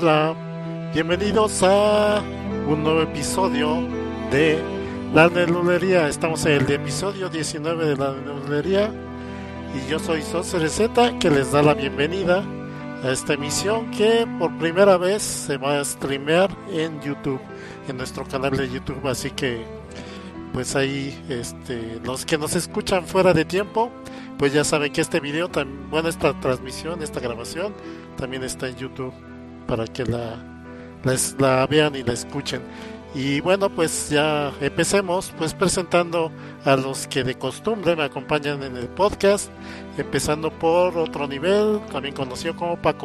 Hola, bienvenidos a un nuevo episodio de La Nerdulería. Estamos en el episodio 19 de La Nerdulería y yo soy Soser Z, que les da la bienvenida a esta emisión que por primera vez se va a streamear en YouTube, en nuestro canal de YouTube. Así que pues ahí los que nos escuchan fuera de tiempo, pues ya saben que este video, esta transmisión, esta grabación también está en YouTube para que la vean y la escuchen. Y bueno, pues ya empecemos pues presentando a los que de costumbre me acompañan en el podcast, empezando por Otro Nivel, también conocido como Paco.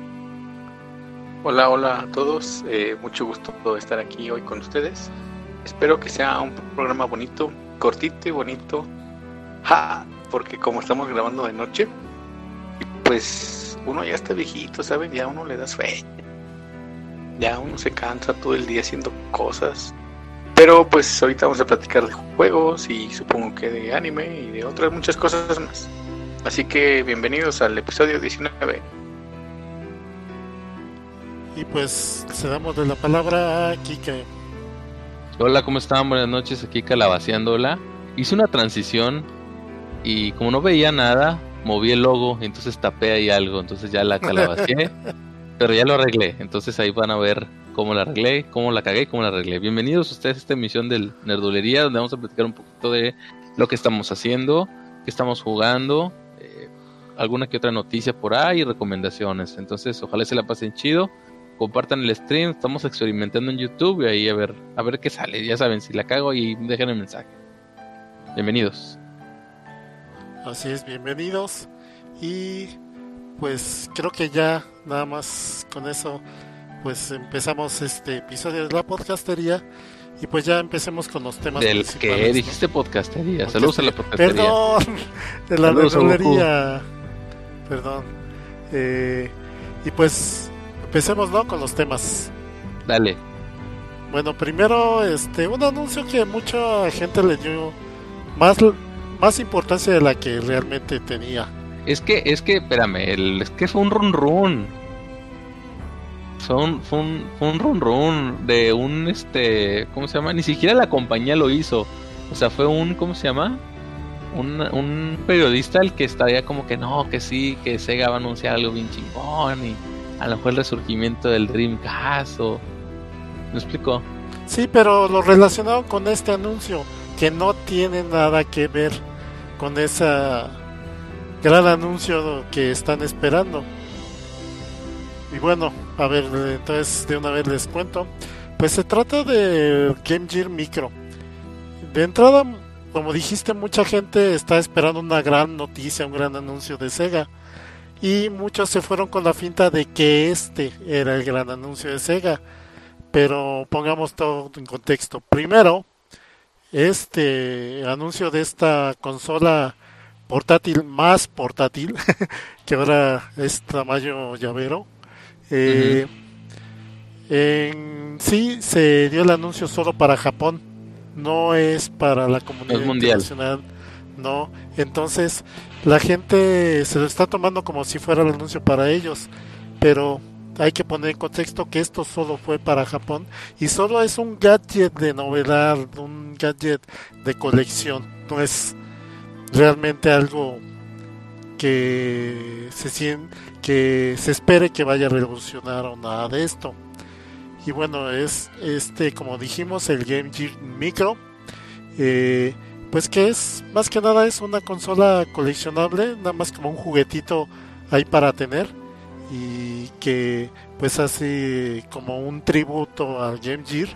Hola a todos, mucho gusto estar aquí hoy con ustedes. Espero que sea un programa bonito, cortito y bonito, porque como estamos grabando de noche, pues uno ya está viejito, ¿saben? Ya uno le da sueño, ya uno se cansa todo el día haciendo cosas, pero pues ahorita vamos a platicar de juegos y supongo que de anime y de otras muchas cosas más. Así que bienvenidos al episodio 19. Y pues cedamos la palabra a Kike. Hola, ¿cómo están? Buenas noches, aquí calabaceándola. Hice una transición y como no veía nada, moví el logo, entonces tapé ahí algo, entonces ya la calabaceé, pero ya lo arreglé, entonces ahí van a ver cómo la arreglé, cómo la cagué y cómo la arreglé. Bienvenidos ustedes a esta emisión del Nerdulería, donde vamos a platicar un poquito de lo que estamos haciendo, qué estamos jugando, alguna que otra noticia por ahí y recomendaciones. Entonces ojalá se la pasen chido. Compartan el stream, estamos experimentando en YouTube y ahí a ver qué sale. Ya saben, si la cago y dejen el mensaje. Bienvenidos. Así es, bienvenidos. Y pues creo que ya nada más con eso pues empezamos este episodio de la podcastería. Y pues ya empecemos con los temas del principales, que dijiste, ¿no? Podcastería. Saludos a la podcastería. Perdón, de la nerdulería. Perdón. Y pues empecemos, ¿no? Con los temas. Dale. Bueno, primero un anuncio que mucha gente le dio más importancia de la que realmente tenía. Es que espérame, es que fue un run. Fue un run de un ¿cómo se llama? Ni siquiera la compañía lo hizo. O sea, fue un, ¿cómo se llama? Un periodista el que estaría como que no, que sí, que Sega va a anunciar algo bien chingón y a lo mejor el resurgimiento del Dreamcast o... ¿Me explico? Sí, pero lo relacionaron con este anuncio que no tiene nada que ver con ese gran anuncio que están esperando. Y bueno, a ver, entonces de una vez les cuento. Pues se trata de Game Gear Micro. De entrada, como dijiste, mucha gente está esperando una gran noticia, un gran anuncio de Sega. Y muchos se fueron con la finta de que era el gran anuncio de Sega. Pero pongamos todo en contexto. Primero, anuncio de esta consola portátil, más portátil, que ahora es tamaño llavero. En sí se dio el anuncio solo para Japón, no es para la comunidad internacional. No, entonces la gente se lo está tomando como si fuera el anuncio para ellos, pero hay que poner en contexto que esto solo fue para Japón y solo es un gadget de novedad, un gadget de colección, no es realmente algo que se espere que vaya a revolucionar o nada de esto. Y bueno, es como dijimos, el Game Gear Micro, pues que es más que nada es una consola coleccionable, nada más como un juguetito ahí para tener, y que pues hace como un tributo al Game Gear.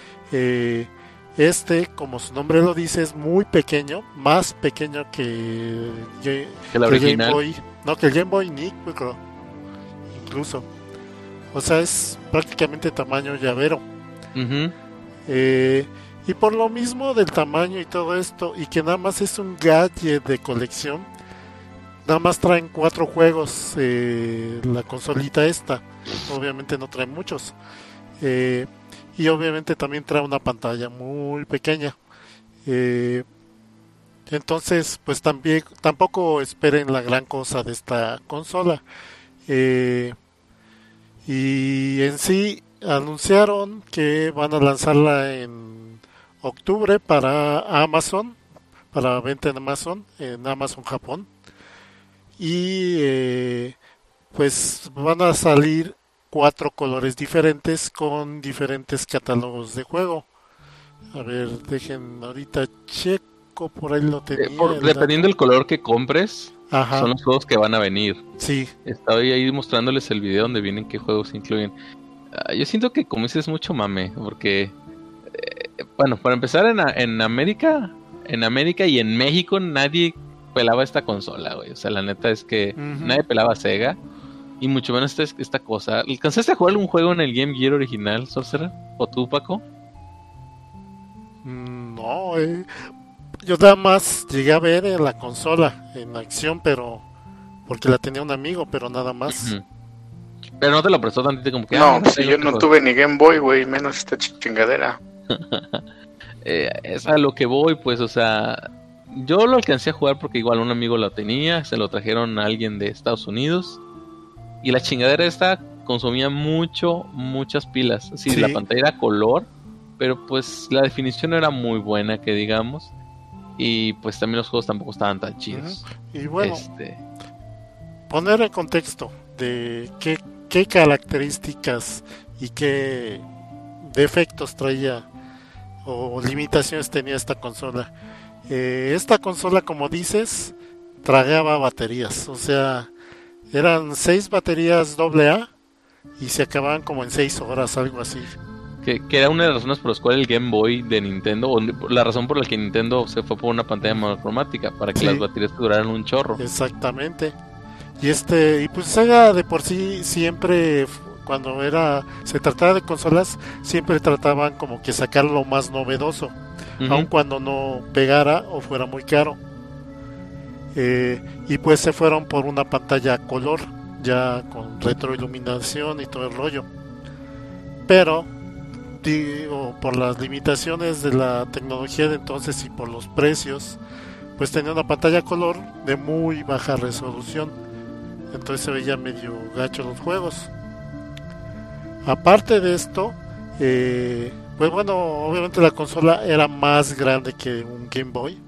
Como su nombre lo dice, es muy pequeño, más pequeño que el original. Game Boy, no, que el Game Boy Micro incluso. O sea, es prácticamente tamaño llavero. Uh-huh. Y por lo mismo del tamaño y todo esto, y que nada más es un gadget de colección, nada más traen 4 juegos la consolita esta. Obviamente no trae muchos. Y obviamente también trae una pantalla muy pequeña. Entonces, pues tampoco esperen la gran cosa de esta consola. Y en sí anunciaron que van a lanzarla en octubre para Amazon, para venta en Amazon Japón. Y pues van a salir 4 colores diferentes con diferentes catálogos de juego. A ver, dejen ahorita checo, por ahí lo tenía. Dependiendo del color que compres, Ajá. son los juegos que van a venir. Sí. Estaba ahí mostrándoles el video donde vienen qué juegos se incluyen. Yo siento que como dices mucho mame, porque bueno, para empezar en América y en México nadie pelaba esta consola, güey. O sea, la neta es que nadie pelaba Sega y mucho menos esta cosa. ¿Alcanzaste a jugar algún juego en el Game Gear original, Sorcerer? ¿O tú, Paco? No, yo nada más llegué a ver en la consola en acción, pero porque la tenía un amigo, pero nada más. Pero no te lo prestó tantito como que... No, si yo no tuve ni Game Boy, güey, menos esta chingadera. Es a lo que voy, pues, o sea... Yo lo alcancé a jugar porque igual un amigo lo tenía, se lo trajeron a alguien de Estados Unidos. Y la chingadera esta consumía muchas pilas. Sí, la pantalla era color, pero pues la definición no era muy buena, que digamos. Y pues también los juegos tampoco estaban tan chidos. Y bueno, poner en contexto de qué características y qué defectos traía o limitaciones tenía esta consola. Esta consola, como dices, tragaba baterías, o sea, eran 6 baterías AA y se acababan como en 6 horas, algo así. Que era una de las razones por las cuales el Game Boy de Nintendo, o la razón por la que Nintendo se fue por una pantalla monocromática, para que las baterías duraran un chorro. Exactamente. Y pues Sega de por sí siempre, cuando se trataba de consolas, siempre trataban como que sacar lo más novedoso, aun cuando no pegara o fuera muy caro. Y pues se fueron por una pantalla color, ya con retroiluminación y todo el rollo. Pero por las limitaciones de la tecnología de entonces y por los precios, pues tenía una pantalla color de muy baja resolución, entonces se veía medio gacho los juegos. Aparte de esto, pues bueno, obviamente la consola era más grande que un Game Boy.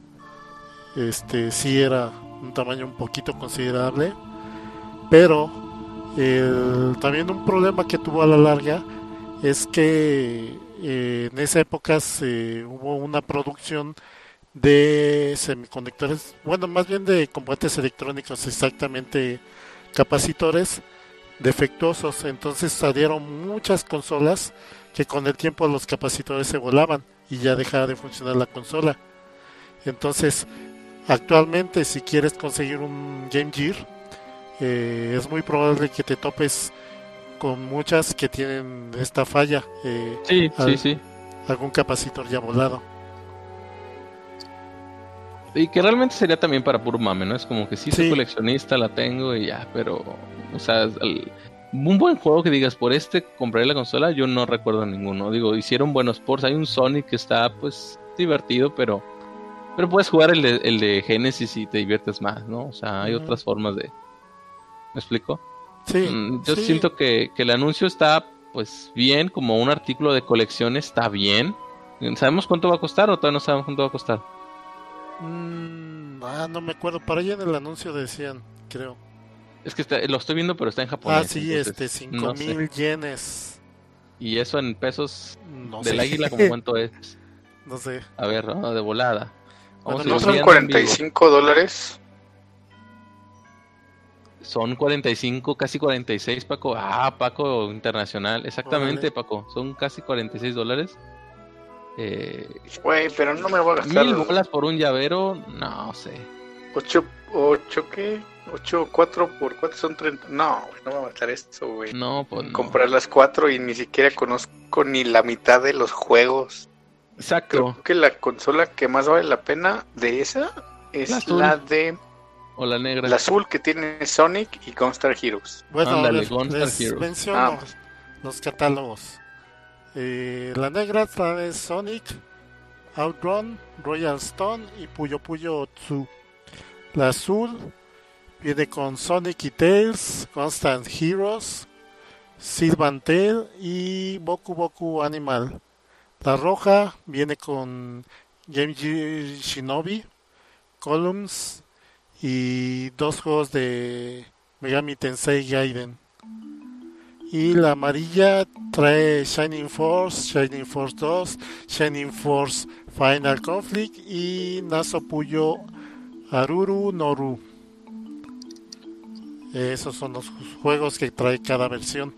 Sí era un tamaño un poquito considerable, pero también un problema que tuvo a la larga es que en esa época hubo una producción de semiconductores, bueno, más bien de componentes electrónicos, exactamente capacitores defectuosos. Entonces salieron muchas consolas que con el tiempo los capacitores se volaban y ya dejaba de funcionar la consola. Entonces actualmente, si quieres conseguir un Game Gear, es muy probable que te topes con muchas que tienen esta falla. Sí. Algún capacitor ya volado. Y que realmente sería también para puro mame, ¿no? Es como que soy coleccionista, la tengo y ya, pero... O sea, un buen juego que digas, por compraré la consola, yo no recuerdo ninguno. Digo, hicieron buenos ports. Hay un Sonic que está, pues, divertido, pero puedes jugar el de Genesis y te diviertes más, ¿no? O sea, hay otras formas de... ¿Me explico? Sí. Yo siento que el anuncio está, pues, bien. Como un artículo de colección está bien. ¿Sabemos cuánto va a costar o todavía no sabemos cuánto va a costar? No me acuerdo. Para allá en el anuncio decían, creo. Es que lo estoy viendo, pero está en japonés. Sí, entonces, 5,000 yenes. ¿Y eso en pesos no del sé. águila como cuánto es? No sé. A ver, ¿no? De volada. Bueno, ¿no son $45? Son 45, casi 46, Paco. Paco Internacional. Exactamente, Paco. Son casi $46. Güey, pero no me voy a gastar $1,000 por un llavero, no sé. 8 ¿qué? 8, 4 por 4 son 30. No, güey, no me va a gastar esto, güey. No, pues no. Comprar las 4 y ni siquiera conozco ni la mitad de los juegos. Exacto. Creo que la consola que más vale la pena de esa es la de... O la negra. La azul, que tiene Sonic y Gunstar Heroes. Bueno, Ándale, les menciono los catálogos. La negra trae Sonic, Outrun, Royal Stone y Puyo Puyo 2. La azul viene con Sonic y Tails, Constant Heroes, Silvantel y Boku Boku Animal. La roja viene con Game Gear Shinobi, Columns y dos juegos de Megami Tensei Gaiden. Y la amarilla trae Shining Force 2, Shining Force Final Conflict y Naso Puyo Aruru Noru. Esos son los juegos que trae cada versión.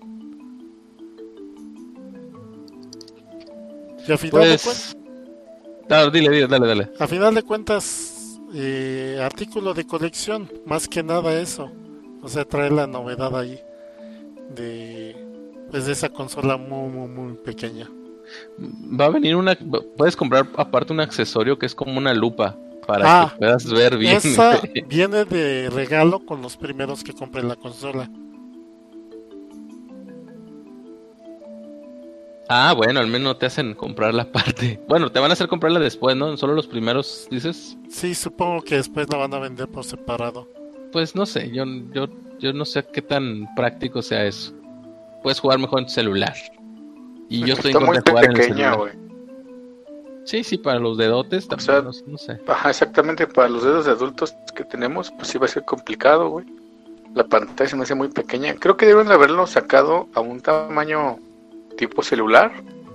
Y a final de cuentas, dale. a final de cuentas, artículo de colección, más que nada eso. O sea, trae la novedad ahí de esa consola muy pequeña. Va a venir puedes comprar aparte un accesorio que es como una lupa para que puedas ver bien. Esa viene de regalo con los primeros que compren la consola. Bueno, al menos no te hacen comprar la parte. Bueno, te van a hacer comprarla después, ¿no? Solo los primeros, dices. Sí, supongo que después la van a vender por separado. Pues no sé, yo no sé qué tan práctico sea eso. Puedes jugar mejor en tu celular. Y yo estoy en contra de jugar en el celular. Wey. Sí, para los dedotes también, o sea, no sé. Ajá, exactamente, para los dedos de adultos que tenemos, pues sí va a ser complicado, güey. La pantalla se me hace muy pequeña. Creo que deben haberlo sacado a un tamaño tipo celular.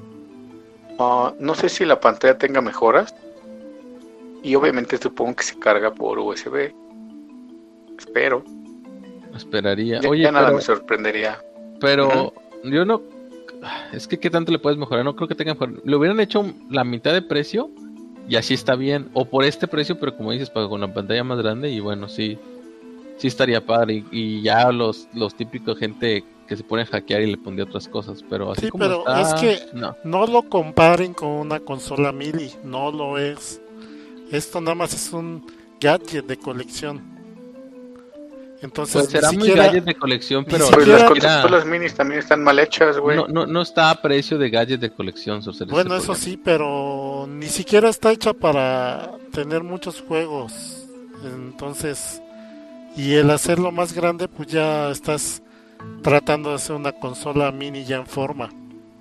No sé si la pantalla tenga mejoras. Y obviamente supongo que se carga por USB. Espero. Esperaría. Oye, ya nada me sorprendería. Pero yo no... Es que ¿qué tanto le puedes mejorar? No creo que tenga mejor. Le hubieran hecho la mitad de precio y así está bien. O por este precio, pero como dices, con una pantalla más grande y bueno, sí estaría padre. Y ya los típicos gente que se pone a hackear y le pondría otras cosas. Pero así como pero está, es que no lo comparen con una consola mini. No lo es. Esto nada más es un gadget de colección. Entonces, pues será muy gadget de colección, pero las consolas minis también están mal hechas, güey. No está a precio de gadget de colección, bueno, eso sí, pero ni siquiera está hecha para tener muchos juegos. Entonces, y el hacerlo más grande, pues ya estás tratando de hacer una consola mini ya en forma.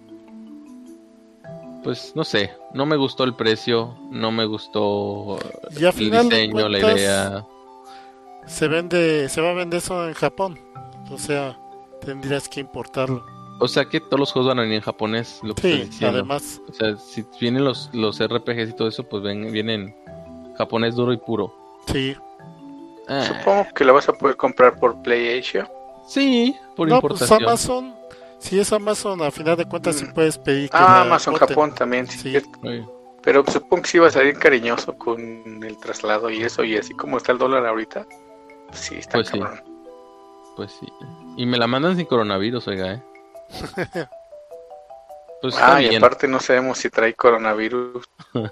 Pues no sé, no me gustó el precio, no me gustó y al final el diseño, de cuentas, la idea. Se va a vender eso en Japón, o sea, tendrías que importarlo. O sea que todos los juegos van a venir en japonés, lo que sí, estoy diciendo. Además. O sea, si vienen los RPGs y todo eso, pues vienen japonés duro y puro. Sí. Supongo que la vas a poder comprar por PlayAsia. Sí, por importación. Pues Amazon, si es Amazon, a final de cuentas sí puedes pedir que Amazon Japón también, sí. Pero supongo que sí va a salir cariñoso con el traslado y eso, y así como está el dólar ahorita. Sí, está pues cabrón. Sí. Pues sí. Y me la mandan sin coronavirus, oiga, Pues y aparte no sabemos si trae coronavirus.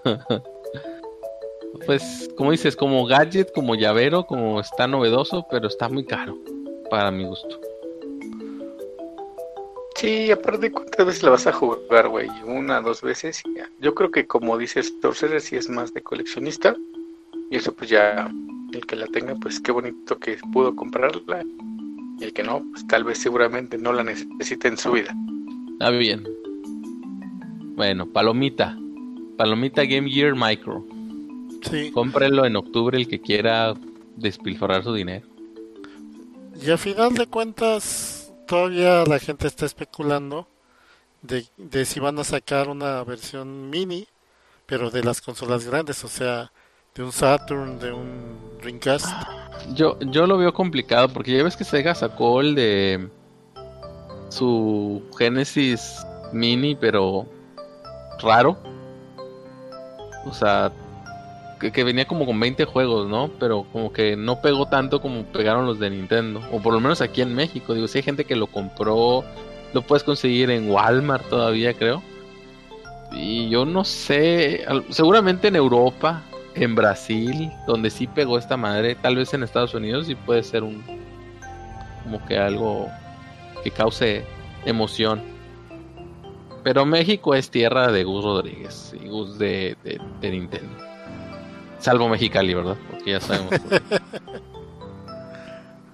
Pues, como dices, como gadget, como llavero, como está novedoso, pero está muy caro, para mi gusto. Sí, aparte, ¿cuántas veces la vas a jugar, güey? 1, 2 veces y ya. Yo creo que, como dices, Sorcerer sí es más de coleccionista. Y eso pues ya... El que la tenga, pues qué bonito que pudo comprarla. Y el que no, pues tal vez seguramente no la necesite en su vida. Ah, bien. Bueno, Palomita Game Gear Micro. Sí. Cómprelo en octubre el que quiera despilfarrar su dinero. Y a final de cuentas, todavía la gente está especulando de si van a sacar una versión mini, pero de las consolas grandes, o sea, de un Saturn, de un Dreamcast. Yo lo veo complicado porque ya ves que Sega sacó el de su Genesis Mini, pero raro. O sea, que venía como con 20 juegos, ¿no? Pero como que no pegó tanto como pegaron los de Nintendo. O por lo menos aquí en México. Digo, si hay gente que lo compró, lo puedes conseguir en Walmart todavía, creo. Y yo no sé, seguramente en Europa, en Brasil, donde sí pegó esta madre, tal vez en Estados Unidos sí puede ser como que algo que cause emoción. Pero México es tierra de Gus Rodríguez y Gus de Nintendo. Salvo Mexicali, ¿verdad? Porque ya sabemos.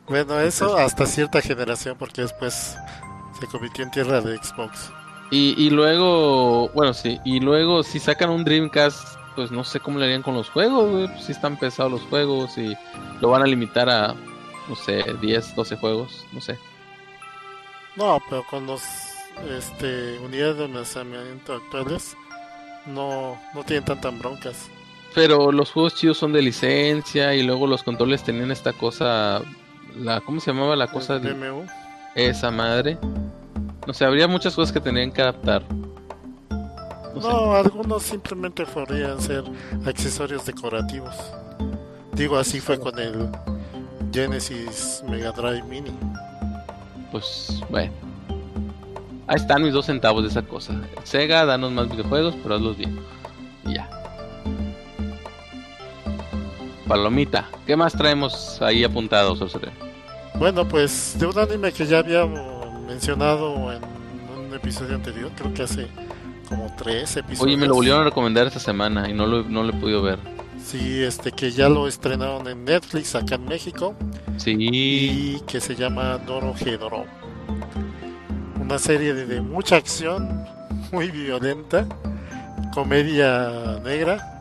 Bueno, eso hasta cierta generación, porque después se convirtió en tierra de Xbox. Y luego, bueno, sí, y luego si sacan un Dreamcast, pues no sé cómo le harían con los juegos, güey. Pues, si están pesados los juegos y lo van a limitar a, no sé, 10, 12 juegos, no sé. No, pero con los unidades de almacenamiento actuales no tienen tantas broncas. Pero los juegos chidos son de licencia y luego los controles tenían esta cosa, ¿cómo se llamaba la cosa? El BMU. Esa madre. No sé, habría muchas cosas que tenían que adaptar. No sé. No, algunos simplemente podrían ser accesorios decorativos. Digo, así fue con el Genesis Mega Drive Mini. Pues, bueno. Ahí están mis 2 centavos de esa cosa. Sega, danos más videojuegos, pero hazlos bien. Y ya. Palomita, ¿qué más traemos ahí apuntados, Sorcerer? Bueno, pues de un anime que ya habíamos mencionado en un episodio anterior, creo que hace como 3 episodios. Oye, me lo volvieron a recomendar esta semana y no lo he podido ver. Sí, que ya lo estrenaron en Netflix acá en México. Sí. Y que se llama Dorohedoro. Una serie de mucha acción, muy violenta, comedia negra.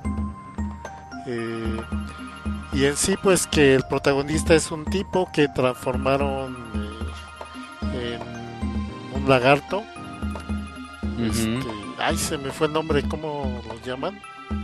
Y en sí, pues que el protagonista es un tipo que transformaron en un lagarto. Ay, se me fue el nombre, ¿cómo lo llaman?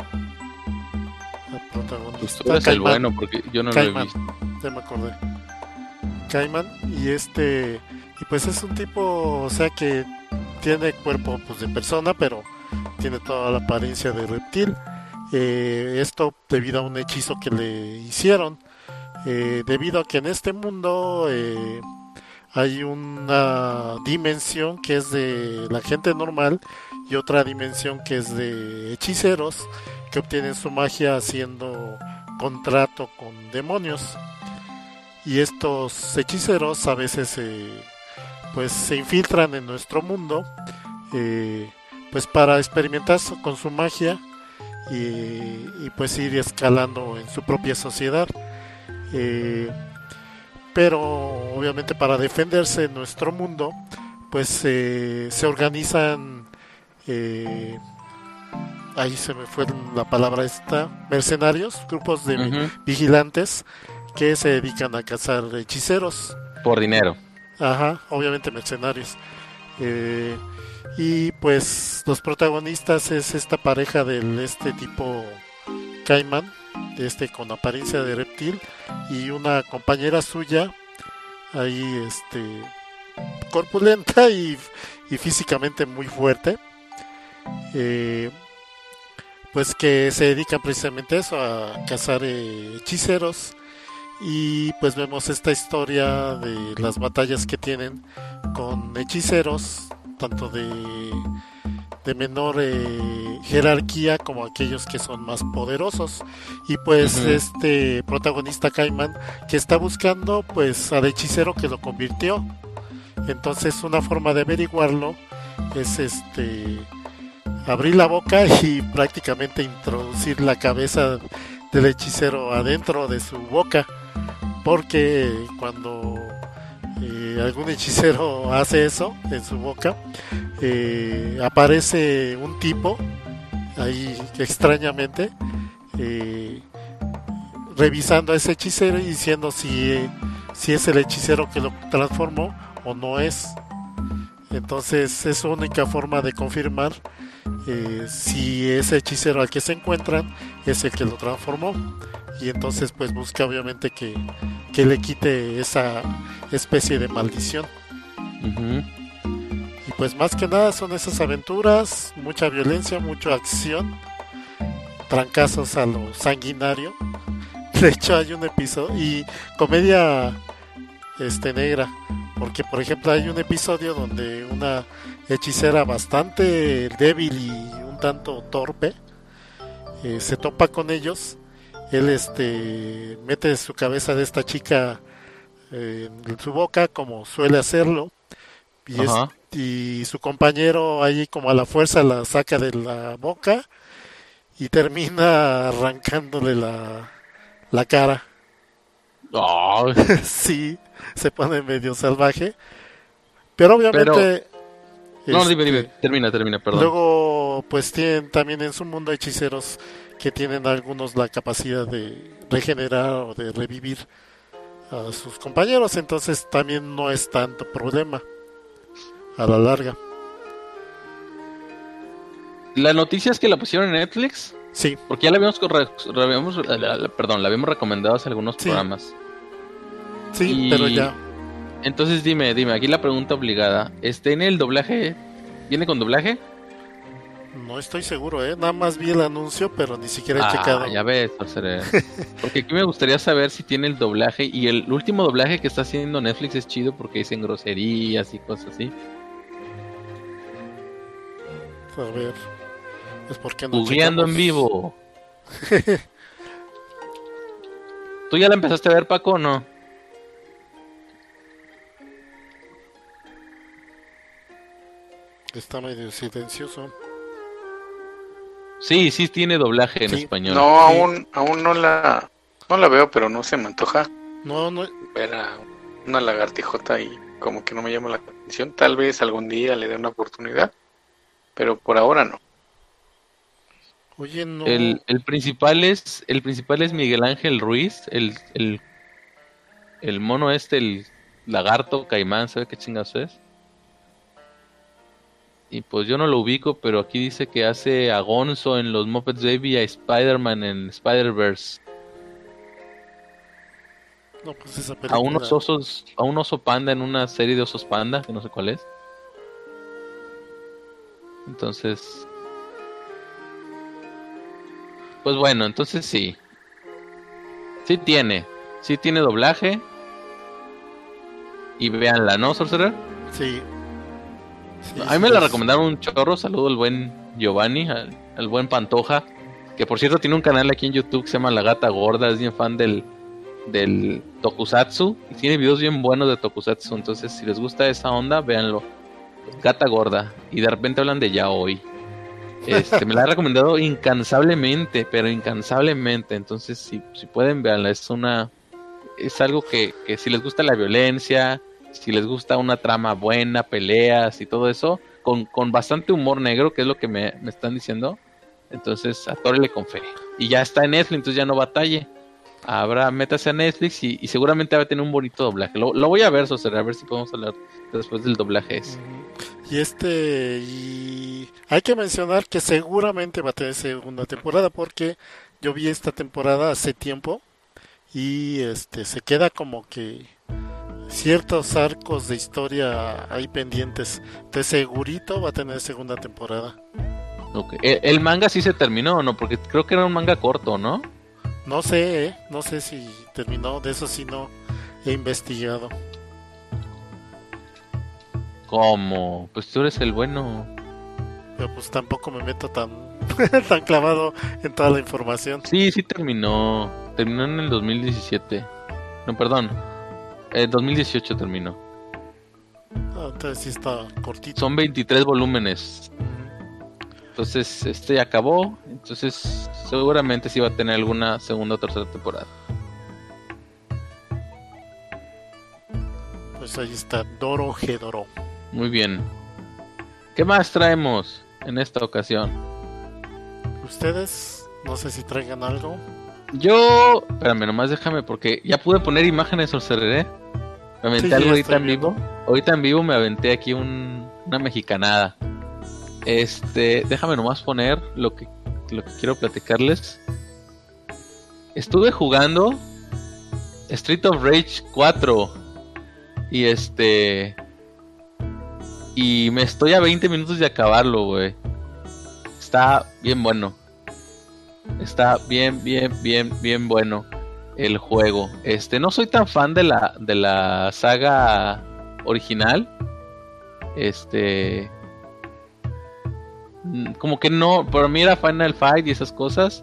El protagonista. Pues tú eres el bueno, porque yo no Caiman, lo he visto. ya me acordé. Caiman, y pues es un tipo, o sea, que tiene cuerpo pues de persona, pero tiene toda la apariencia de reptil. Esto debido a un hechizo que le hicieron, debido a que en este mundo hay una dimensión que es de la gente normal y otra dimensión que es de hechiceros que obtienen su magia haciendo contrato con demonios. Y estos hechiceros a veces pues se infiltran en nuestro mundo, pues para experimentar con su magia y pues ir escalando en su propia sociedad. Pero obviamente para defenderse en nuestro mundo, pues se organizan, ahí se me fue la palabra mercenarios, grupos de vigilantes que se dedican a cazar hechiceros. Por dinero. Ajá, obviamente mercenarios. Y pues los protagonistas es esta pareja del tipo Caiman, con apariencia de reptil, y una compañera suya, ahí corpulenta y físicamente muy fuerte. Pues que se dedican precisamente a eso, a cazar hechiceros. Y pues vemos esta historia de las batallas que tienen con hechiceros, tanto de menor jerarquía como aquellos que son más poderosos. Y pues este protagonista Caiman, que está buscando pues al hechicero que lo convirtió. Entonces una forma de averiguarlo es abrir la boca y prácticamente introducir la cabeza del hechicero adentro de su boca, porque cuando algún hechicero hace eso en su boca, aparece un tipo ahí extrañamente revisando a ese hechicero y diciendo si es el hechicero que lo transformó o no es. Entonces es su única forma de confirmar si ese hechicero al que se encuentran es el que lo transformó. Y entonces pues busca obviamente que le quite esa especie de maldición. Y pues más que nada son esas aventuras, mucha violencia, mucha acción, trancazos a lo sanguinario. De hecho hay un episodio y comedia negra, porque por ejemplo hay un episodio donde una hechicera bastante débil y un tanto torpe se topa con ellos. Él mete su cabeza de esta chica en su boca como suele hacerlo, y su compañero ahí como a la fuerza la saca de la boca y termina arrancándole la cara. Oh. Sí, se pone medio salvaje. Pero obviamente... No, dime, termina, perdón. Luego, pues tienen también en su mundo hechiceros que tienen algunos la capacidad de regenerar o de revivir a sus compañeros, entonces también no es tanto problema a la larga. La noticia es que la pusieron en Netflix. Sí. Porque ya la habíamos la habíamos recomendado hace algunos programas. Sí, pero ya. Entonces dime, aquí la pregunta obligada. ¿En el doblaje? ¿Viene con doblaje? No estoy seguro, nada más vi el anuncio, pero ni siquiera he checado. Ya ves, porque aquí me gustaría saber si tiene el doblaje. Y el último doblaje que está haciendo Netflix es chido porque dicen groserías y cosas así. A ver, es porque no googleando en vivo. ¿Tú ya la empezaste a ver, Paco, o no? Está medio silencioso. Sí, tiene doblaje en español. No, aún no la veo, pero no se me antoja. No. Ver a una lagartijota y como que no me llama la atención. Tal vez algún día le dé una oportunidad, pero por ahora no. Oye, no. El principal es Miguel Ángel Ruiz, el mono el lagarto caimán, ¿sabe qué chingados es? Y pues yo no lo ubico, pero aquí dice que hace a Gonzo en los Muppets Baby y a Spider-Man en Spider-Verse. No, pues esa película... a un oso panda en una serie de osos panda, que no sé cuál es. Entonces... Pues bueno, entonces sí. Sí tiene doblaje. Y véanla, ¿no, Sorcerer? Sí. A mí me la recomendaron un chorro. Saludo al buen Giovanni, al buen Pantoja, que por cierto tiene un canal aquí en YouTube que se llama La Gata Gorda. Es bien fan del Tokusatsu y tiene videos bien buenos de Tokusatsu. Entonces si les gusta esa onda, véanlo. Gata Gorda. Y de repente hablan de yaoi. Me la ha recomendado incansablemente, pero incansablemente. Entonces si pueden, véanla. Es algo que si les gusta la violencia, si les gusta una trama buena, peleas y todo eso, con bastante humor negro, que es lo que me están diciendo, entonces atórele con fe. Y ya está en Netflix, entonces ya no batalle. Métase a Netflix y seguramente va a tener un bonito doblaje. Lo voy a ver, a ver si podemos hablar después del doblaje ese. Y hay que mencionar que seguramente va a tener segunda temporada, porque yo vi esta temporada hace tiempo y se queda como que ciertos arcos de historia ahí pendientes. Entonces segurito va a tener segunda temporada. Okay. ¿El manga sí se terminó o no? Porque creo que era un manga corto, ¿no? No sé si terminó, de eso sí no he investigado. ¿Cómo? Pues tú eres el bueno. Pero pues tampoco me meto tan clavado en toda la información. Sí terminó. Terminó en el 2017. No, perdón. 2018 terminó. Entonces sí está cortito. Son 23 volúmenes. Entonces ya acabó. Entonces seguramente sí va a tener alguna segunda o tercera temporada. Pues ahí está Dorohedoro. Muy bien. ¿Qué más traemos en esta ocasión? Ustedes, no sé si traigan algo. Yo, espérame, nomás déjame porque ya pude poner imágenes al cerré. Me aventé algo ahorita en vivo. Ahorita en vivo me aventé aquí una mexicanada. Déjame nomás poner lo que quiero platicarles. Estuve jugando Street of Rage 4 y me estoy a 20 minutos de acabarlo, güey. Está bien bueno. Está bien bueno el juego. No soy tan fan de la saga original. Como que no, para mí era Final Fight y esas cosas.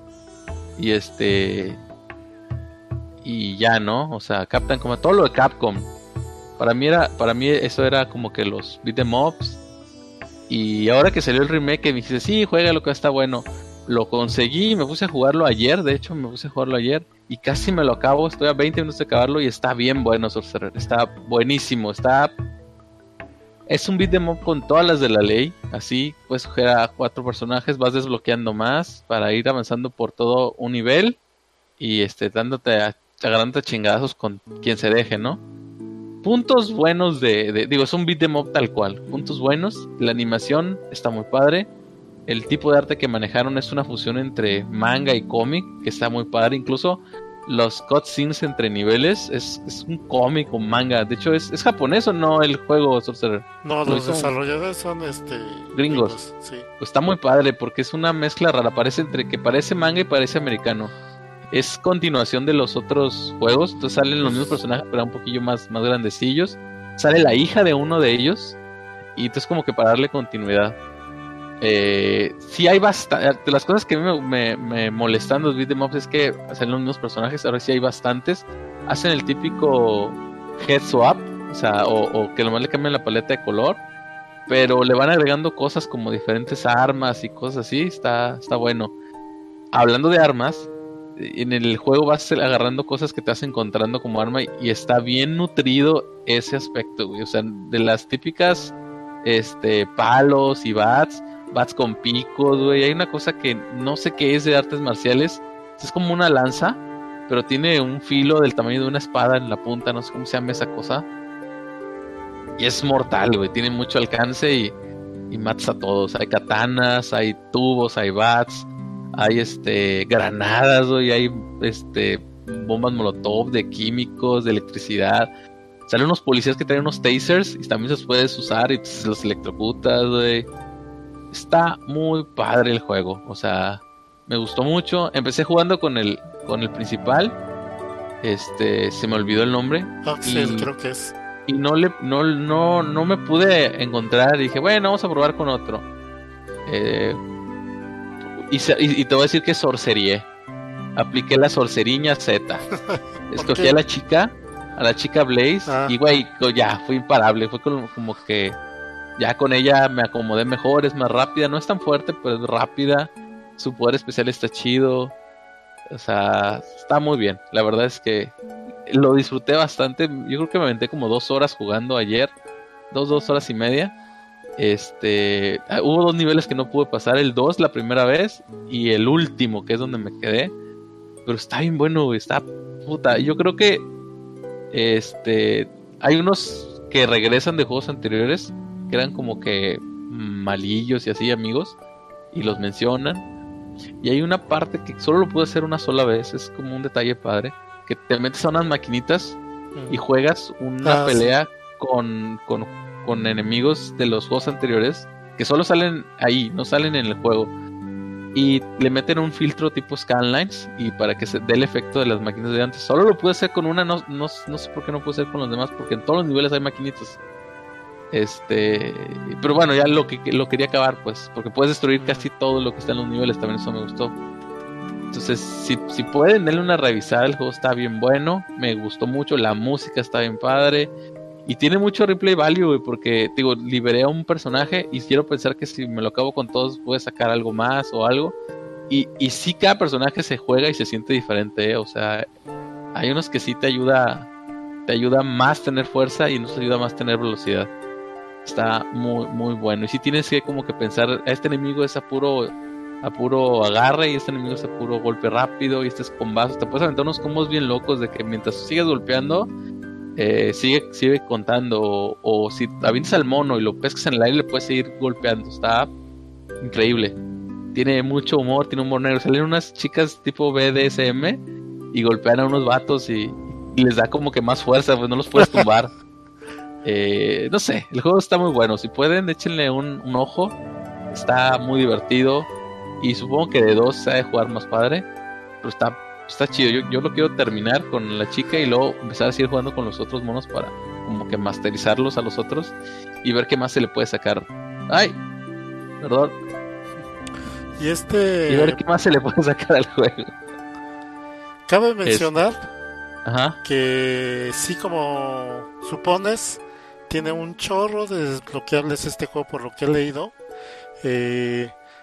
Y ya, ¿no? O sea, Captain como todo lo de Capcom. Para mí eso era como que los beat 'em ups. Y ahora que salió el remake, me dice, sí, juega lo que está bueno. Lo conseguí, me puse a jugarlo ayer, de hecho me puse a jugarlo ayer y casi me lo acabo, estoy a 20 minutos de acabarlo y está bien bueno Sorcerer, está buenísimo, es un beat'em up con todas las de la ley, así puedes coger a 4 personajes, vas desbloqueando más para ir avanzando por todo un nivel y agarrándote a chingazos con quien se deje, ¿no? Puntos buenos digo, es un beat'em up tal cual, puntos buenos, la animación está muy padre. El tipo de arte que manejaron es una fusión entre manga y cómic, que está muy padre. Incluso los cutscenes entre niveles es un cómic o manga. De hecho, ¿es japonés o no el juego Sorcerer? No, los desarrolladores son gringos. Sí. Pues está muy padre porque es una mezcla rara. Que parece manga y parece americano. Es continuación de los otros juegos. Entonces salen los mismos personajes, pero un poquillo más grandecillos. Sale la hija de uno de ellos. Y entonces como que para darle continuidad. Sí hay bastante. De las cosas que a mí me molestan los beat'em ups es que salen los mismos personajes. Ahora sí hay bastantes. Hacen el típico head swap, o sea, o que nomás le cambian la paleta de color, pero le van agregando cosas como diferentes armas y cosas así. Está bueno. Hablando de armas, en el juego vas agarrando cosas que te vas encontrando como arma y está bien nutrido ese aspecto, güey. O sea, de las típicas palos y bats con picos, güey. Hay una cosa que no sé qué es de artes marciales. Es como una lanza, pero tiene un filo del tamaño de una espada en la punta. No sé cómo se llama esa cosa. Y es mortal, güey. Tiene mucho alcance y matas a todos. Hay katanas, hay tubos, hay bats, hay granadas, güey. Hay bombas molotov de químicos, de electricidad. Salen unos policías que traen unos tasers y también los puedes usar y los electrocutas, güey. Está muy padre el juego, o sea, me gustó mucho. Empecé jugando con el principal, se me olvidó el nombre. Axel, creo que es. Y no me pude encontrar. Dije, bueno, vamos a probar con otro. Y te voy a decir que sorcerié. Apliqué la sorceriña Z. Escogí a la chica Blaze. Y güey, ya, fue imparable. Fue como que ya con ella me acomodé mejor, es más rápida, no es tan fuerte, pero es rápida. Su poder especial está chido. O sea, está muy bien. La verdad es que lo disfruté bastante. Yo creo que me aventé como 2 horas jugando ayer. 2 horas y media. Hubo 2 niveles que no pude pasar. El 2 la primera vez y el último, que es donde me quedé. Pero está bien bueno, güey. Está puta. Yo creo que hay unos que regresan de juegos anteriores que eran como que malillos y así, amigos, y los mencionan. Y hay una parte que solo lo pude hacer una sola vez, es como un detalle padre, que te metes a unas maquinitas y juegas una pelea con enemigos de los juegos anteriores, que solo salen ahí, no salen en el juego, y le meten un filtro tipo Scanlines y para que se dé el efecto de las maquinitas de antes. Solo lo pude hacer con una, no sé por qué no pude hacer con los demás, porque en todos los niveles hay maquinitas. Pero bueno, ya lo quería acabar, pues, porque puedes destruir casi todo lo que está en los niveles. También eso me gustó. Entonces, si pueden, denle una revisada. El juego está bien bueno, me gustó mucho. La música está bien padre y tiene mucho replay value, güey, porque digo, liberé a un personaje y quiero pensar que si me lo acabo con todos puede sacar algo más o algo. Y sí, cada personaje se juega y se siente diferente, ¿eh? O sea, hay unos que sí te ayuda más tener fuerza y nos ayuda más tener velocidad. Está muy muy bueno. Y si tienes que como que pensar, este enemigo es a puro agarre y este enemigo es a puro golpe rápido y este es combazos. Te puedes aventar unos combos bien locos de que mientras sigues golpeando sigue contando, o si avientas al mono y lo pescas en el aire le puedes seguir golpeando. Está increíble. Tiene mucho humor, tiene humor negro. Salen unas chicas tipo BDSM y golpean a unos vatos y les da como que más fuerza, pues no los puedes tumbar. No sé, el juego está muy bueno. Si pueden, échenle un ojo. Está muy divertido. Y supongo que de 2 se ha de jugar más padre. Pero está chido. Yo lo quiero terminar con la chica y luego empezar a seguir jugando con los otros monos para como que masterizarlos a los otros y ver qué más se le puede sacar. ¡Ay! Perdón. Y ver qué más se le puede sacar al juego. Cabe mencionar Ajá. que sí, como supones, tiene un chorro de desbloqueables este juego por lo que he leído.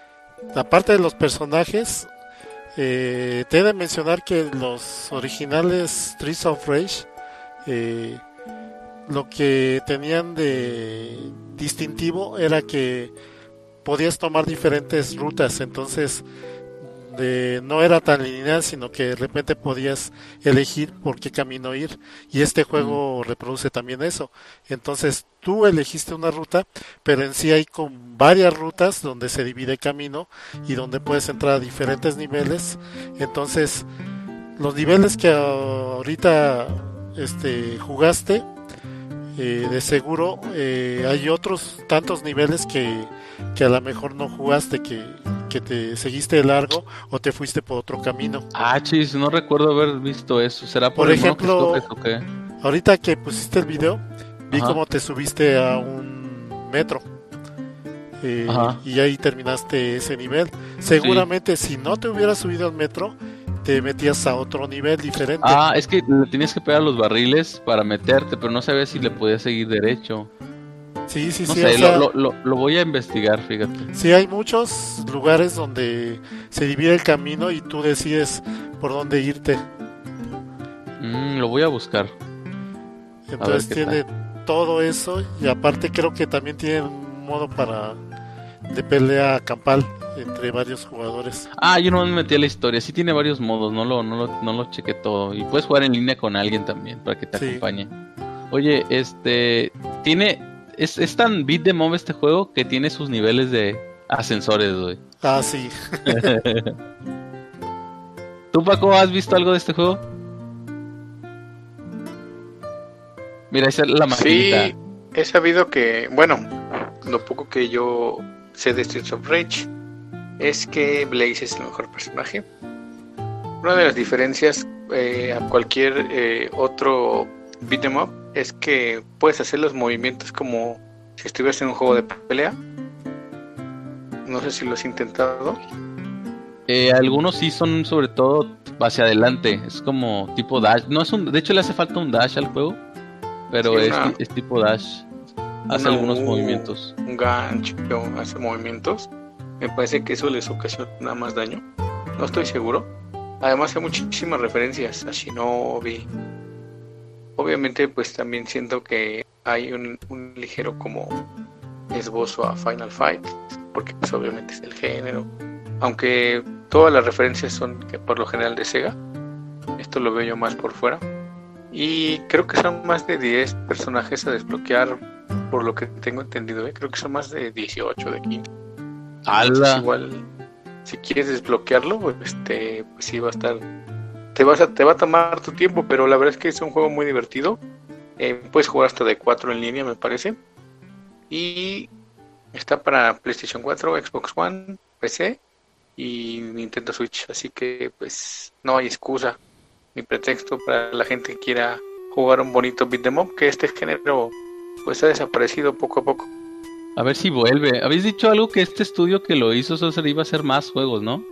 aparte de los personajes, te he de mencionar que los originales Streets of Rage, eh, lo que tenían de distintivo era que podías tomar diferentes rutas, entonces no era tan lineal, sino que de repente podías elegir por qué camino ir, y este juego reproduce también eso. Entonces tú elegiste una ruta, pero en sí hay con varias rutas donde se divide el camino y donde puedes entrar a diferentes niveles. Entonces los niveles que ahorita jugaste, de seguro hay otros tantos niveles que a lo mejor no jugaste, que te seguiste de largo o te fuiste por otro camino. Ah, chis, no recuerdo haber visto eso. ¿Será por ejemplo, o qué? Ahorita que pusiste el video, vi Ajá. cómo te subiste a un metro, y ahí terminaste ese nivel. Seguramente si no te hubieras subido al metro, te metías a otro nivel diferente. Ah, es que le tenías que pegar a los barriles para meterte, pero no sabía si le podías seguir derecho. Sí, No sí, sé, o sea, lo voy a investigar, fíjate. sí, hay muchos lugares donde se divide el camino y tú decides por dónde irte. Lo voy a buscar. Entonces qué tiene todo eso, y aparte creo que también tiene un modo de pelea campal entre varios jugadores. Ah, yo no me metí a la historia. Sí tiene varios modos, no lo chequé todo. Y puedes jugar en línea con alguien también para que te acompañe. Oye, es tan beat them up este juego que tiene sus niveles de ascensores, güey. Ah, sí. ¿Tú, Paco, has visto algo de este juego? Mira, esa es la maquinita. Sí, he sabido que, bueno, lo poco que yo sé de Streets of Rage es que Blaze es el mejor personaje. Una de las diferencias a cualquier otro beat 'em up es que puedes hacer los movimientos como si estuvieras en un juego de pelea. No sé si lo has intentado. Algunos sí son sobre todo hacia adelante. Es como tipo dash. De hecho le hace falta un dash al juego, pero Sí, es tipo dash. Hace algunos movimientos. Un gancho, hace movimientos. Me parece que eso les ocasiona más daño. No estoy seguro. Además hay muchísimas referencias a Shinobi. Obviamente pues también siento que hay un ligero como esbozo a Final Fight, porque pues obviamente es el género. Aunque todas las referencias son que por lo general de Sega. Esto lo veo yo más por fuera. Y creo que son más de 10 personajes a desbloquear, por lo que tengo entendido. Creo que son más de 18, de 15. ¡Hala! Igual, si quieres desbloquearlo, pues sí va a estar... Te va a tomar tu tiempo, pero la verdad es que es un juego muy divertido. Puedes jugar hasta de 4 en línea, me parece. Y está para PlayStation 4, Xbox One, PC y Nintendo Switch. Así que pues no hay excusa ni pretexto para la gente que quiera jugar un bonito beat 'em up, que este género pues ha desaparecido poco a poco. A ver si vuelve. Habéis dicho algo que este estudio que lo hizo solo iba a hacer más juegos, ¿no?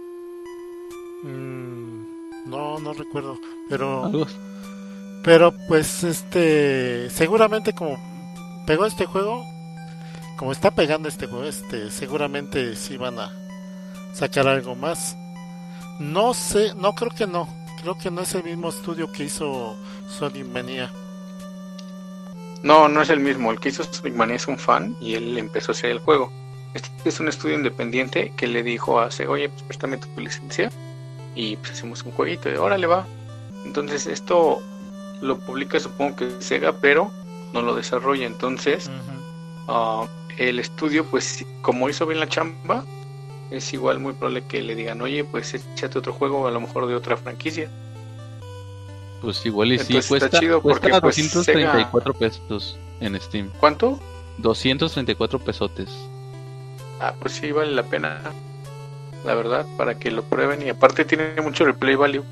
No recuerdo, pero ¿Algo? pero pues seguramente como pegó este juego, como está pegando este juego, seguramente sí van a sacar algo más. No sé, no creo que no. Creo que no es el mismo estudio que hizo Sonic Mania. No es el mismo. El que hizo Sonic Mania es un fan y él empezó a hacer el juego. Este es un estudio independiente que le dijo a Sega, oye, pues préstame tu licencia y pues hacemos un jueguito. Y órale, va. Entonces esto lo publica supongo que Sega, pero no lo desarrolla. Entonces el estudio, pues como hizo bien la chamba, es igual muy probable que le digan, oye, pues échate otro juego, a lo mejor de otra franquicia. Pues igual y sí, Entonces, está chido porque, cuesta pues, 234 pesos en Steam. ¿Cuánto? 234 pesotes. Ah, pues sí, vale la pena, la verdad, para que lo prueben. Y aparte tiene mucho replay value.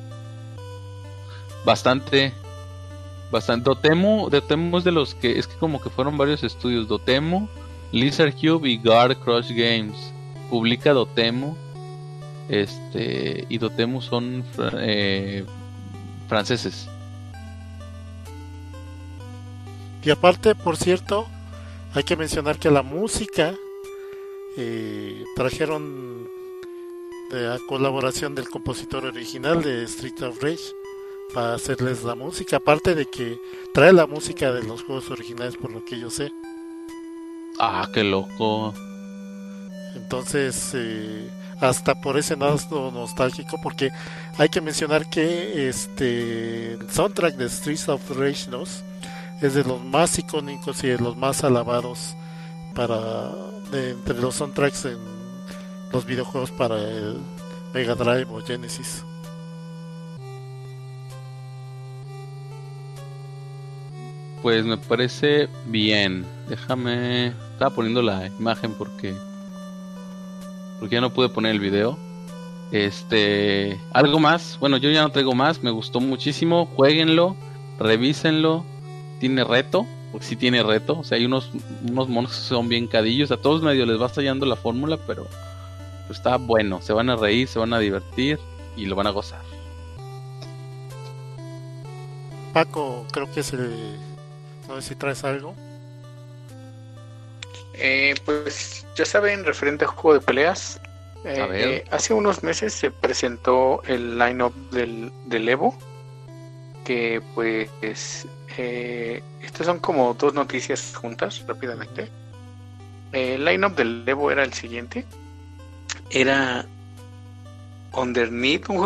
Bastante. Dotemu es de los que... Es que como que fueron varios estudios. Dotemu, Lizard Cube y Guard Crush Games. Publica Dotemu. Y Dotemu son franceses. Y aparte, por cierto, hay que mencionar que la música trajeron la colaboración del compositor original de Street of Rage para hacerles la música, aparte de que trae la música de los juegos originales, por lo que yo sé. Ah, qué loco. Entonces, hasta por ese lado nostálgico, porque hay que mencionar que el soundtrack de Streets of Rage 2 es de los más icónicos y de los más alabados entre los soundtracks en los videojuegos para el Mega Drive o Genesis. Pues me parece bien. Déjame... Estaba poniendo la imagen porque ya no pude poner el video. Algo más. Bueno, yo ya no traigo más. Me gustó muchísimo. Jueguenlo, revísenlo. Tiene reto, porque sí tiene reto. O sea, hay unos monos que son bien cadillos. A todos medio les va estallando la fórmula, pero pues está bueno. Se van a reír, se van a divertir y lo van a gozar. Paco, creo que no sé si traes algo. Pues ya saben, referente a juego de peleas, hace unos meses se presentó el line-up del Evo, que pues estas son como dos noticias juntas rápidamente. El line-up del Evo era el siguiente: era Underneath, un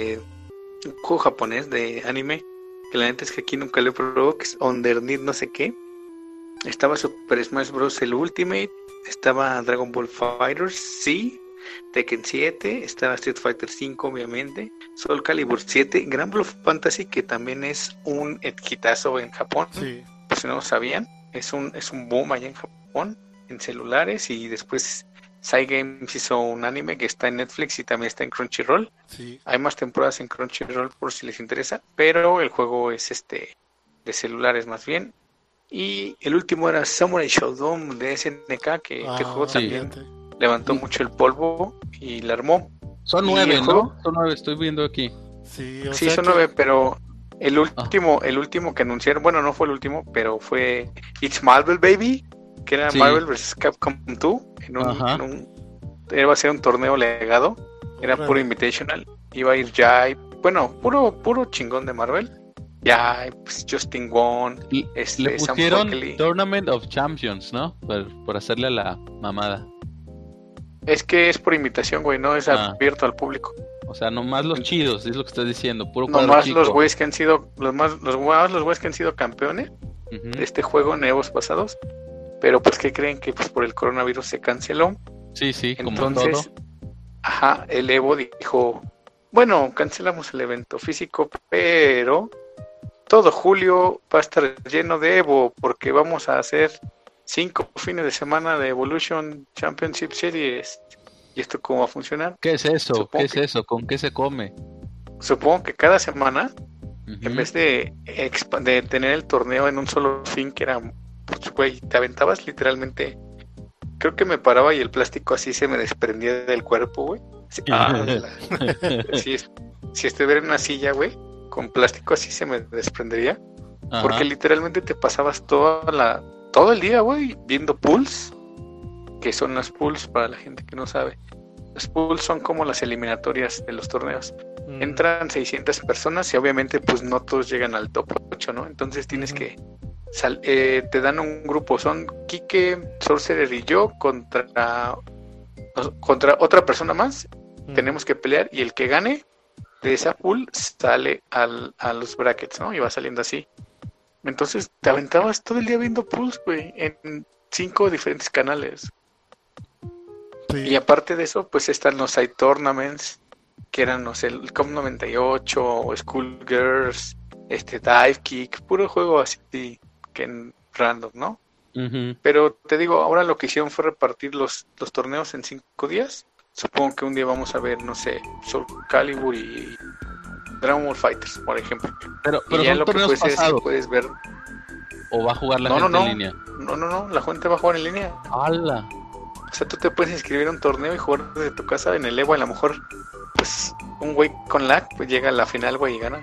juego japonés de anime, que la neta es que aquí nunca lo he probado, que es Underneath no sé qué. Estaba Super Smash Bros. El Ultimate, estaba Dragon Ball FighterZ, sí, Tekken 7, estaba Street Fighter 5 obviamente, Soul Calibur 7, Grand Blue Fantasy, que también es un hitazo en Japón, sí. Pues si no lo sabían, es un boom allá en Japón, en celulares, y después Cygames hizo un anime que está en Netflix y también está en Crunchyroll. Sí. Hay más temporadas en Crunchyroll por si les interesa, pero el juego es de celulares más bien. Y el último era Samurai Shodown de SNK, que juego también levantó mucho el polvo y la armó. Son 9, ¿no? Son 9, estoy viendo aquí. Sí, son 9, pero el último que anunciaron, bueno, no fue el último, pero fue It's Marvel Baby, que era Marvel vs. Capcom 2, iba a ser un torneo legado, era puro invitational, iba a ir Jai, bueno, puro chingón de Marvel. Ya, pues Justin Wong, le pusieron Tournament of Champions, ¿no? Por hacerle a la mamada. Es que es por invitación, güey, no es abierto al público. O sea, nomás los chidos, es lo que estás diciendo, puro nomás los güeyes que han sido los güeyes que han sido campeones de este juego en Evos pasados. Pero pues que creen que pues por el coronavirus se canceló. Sí, entonces, como todo. El Evo dijo, bueno, cancelamos el evento físico, pero todo julio va a estar lleno de Evo, porque vamos a hacer 5 fines de semana de Evolution Championship Series. ¿Y esto cómo va a funcionar? ¿Qué es eso? ¿Con qué se come? Supongo que cada semana, en vez de tener el torneo en un solo fin, que era, pues, güey, te aventabas literalmente, creo que me paraba y el plástico así se me desprendía del cuerpo, güey. Si estuviera en una silla, güey, con plástico así se me desprendería. Ajá. Porque literalmente te pasabas todo el día, güey, viendo pools. Que son las pools para la gente que no sabe. Las pools son como las eliminatorias de los torneos. Entran 600 personas y obviamente pues no todos llegan al top 8, ¿no? Entonces tienes que te dan un grupo, son Kike, Sorcerer y yo contra otra persona más. Tenemos que pelear y el que gane de esa pool sale a los brackets, ¿no? Y va saliendo así. Entonces te aventabas todo el día viendo pools, güey, en 5 diferentes canales. Sí. Y aparte de eso, pues están los side tournaments, que eran, no sé, el COP 98 o Schoolgirls, Dive Kick, puro juego así que en random, ¿no? Uh-huh. Pero te digo, ahora lo que hicieron fue repartir los torneos en 5 días. Supongo que un día vamos a ver, no sé, Soul Calibur y Dragon Ball Fighters, por ejemplo. Pero y ya son lo que torneos pasados. puedes ver. ¿O va a jugar la gente en línea? No, la gente va a jugar en línea. ¡Hala! O sea, tú te puedes inscribir a un torneo y jugar desde tu casa en el Evo. A lo mejor, pues, un güey con lag pues llega a la final, güey, y gana.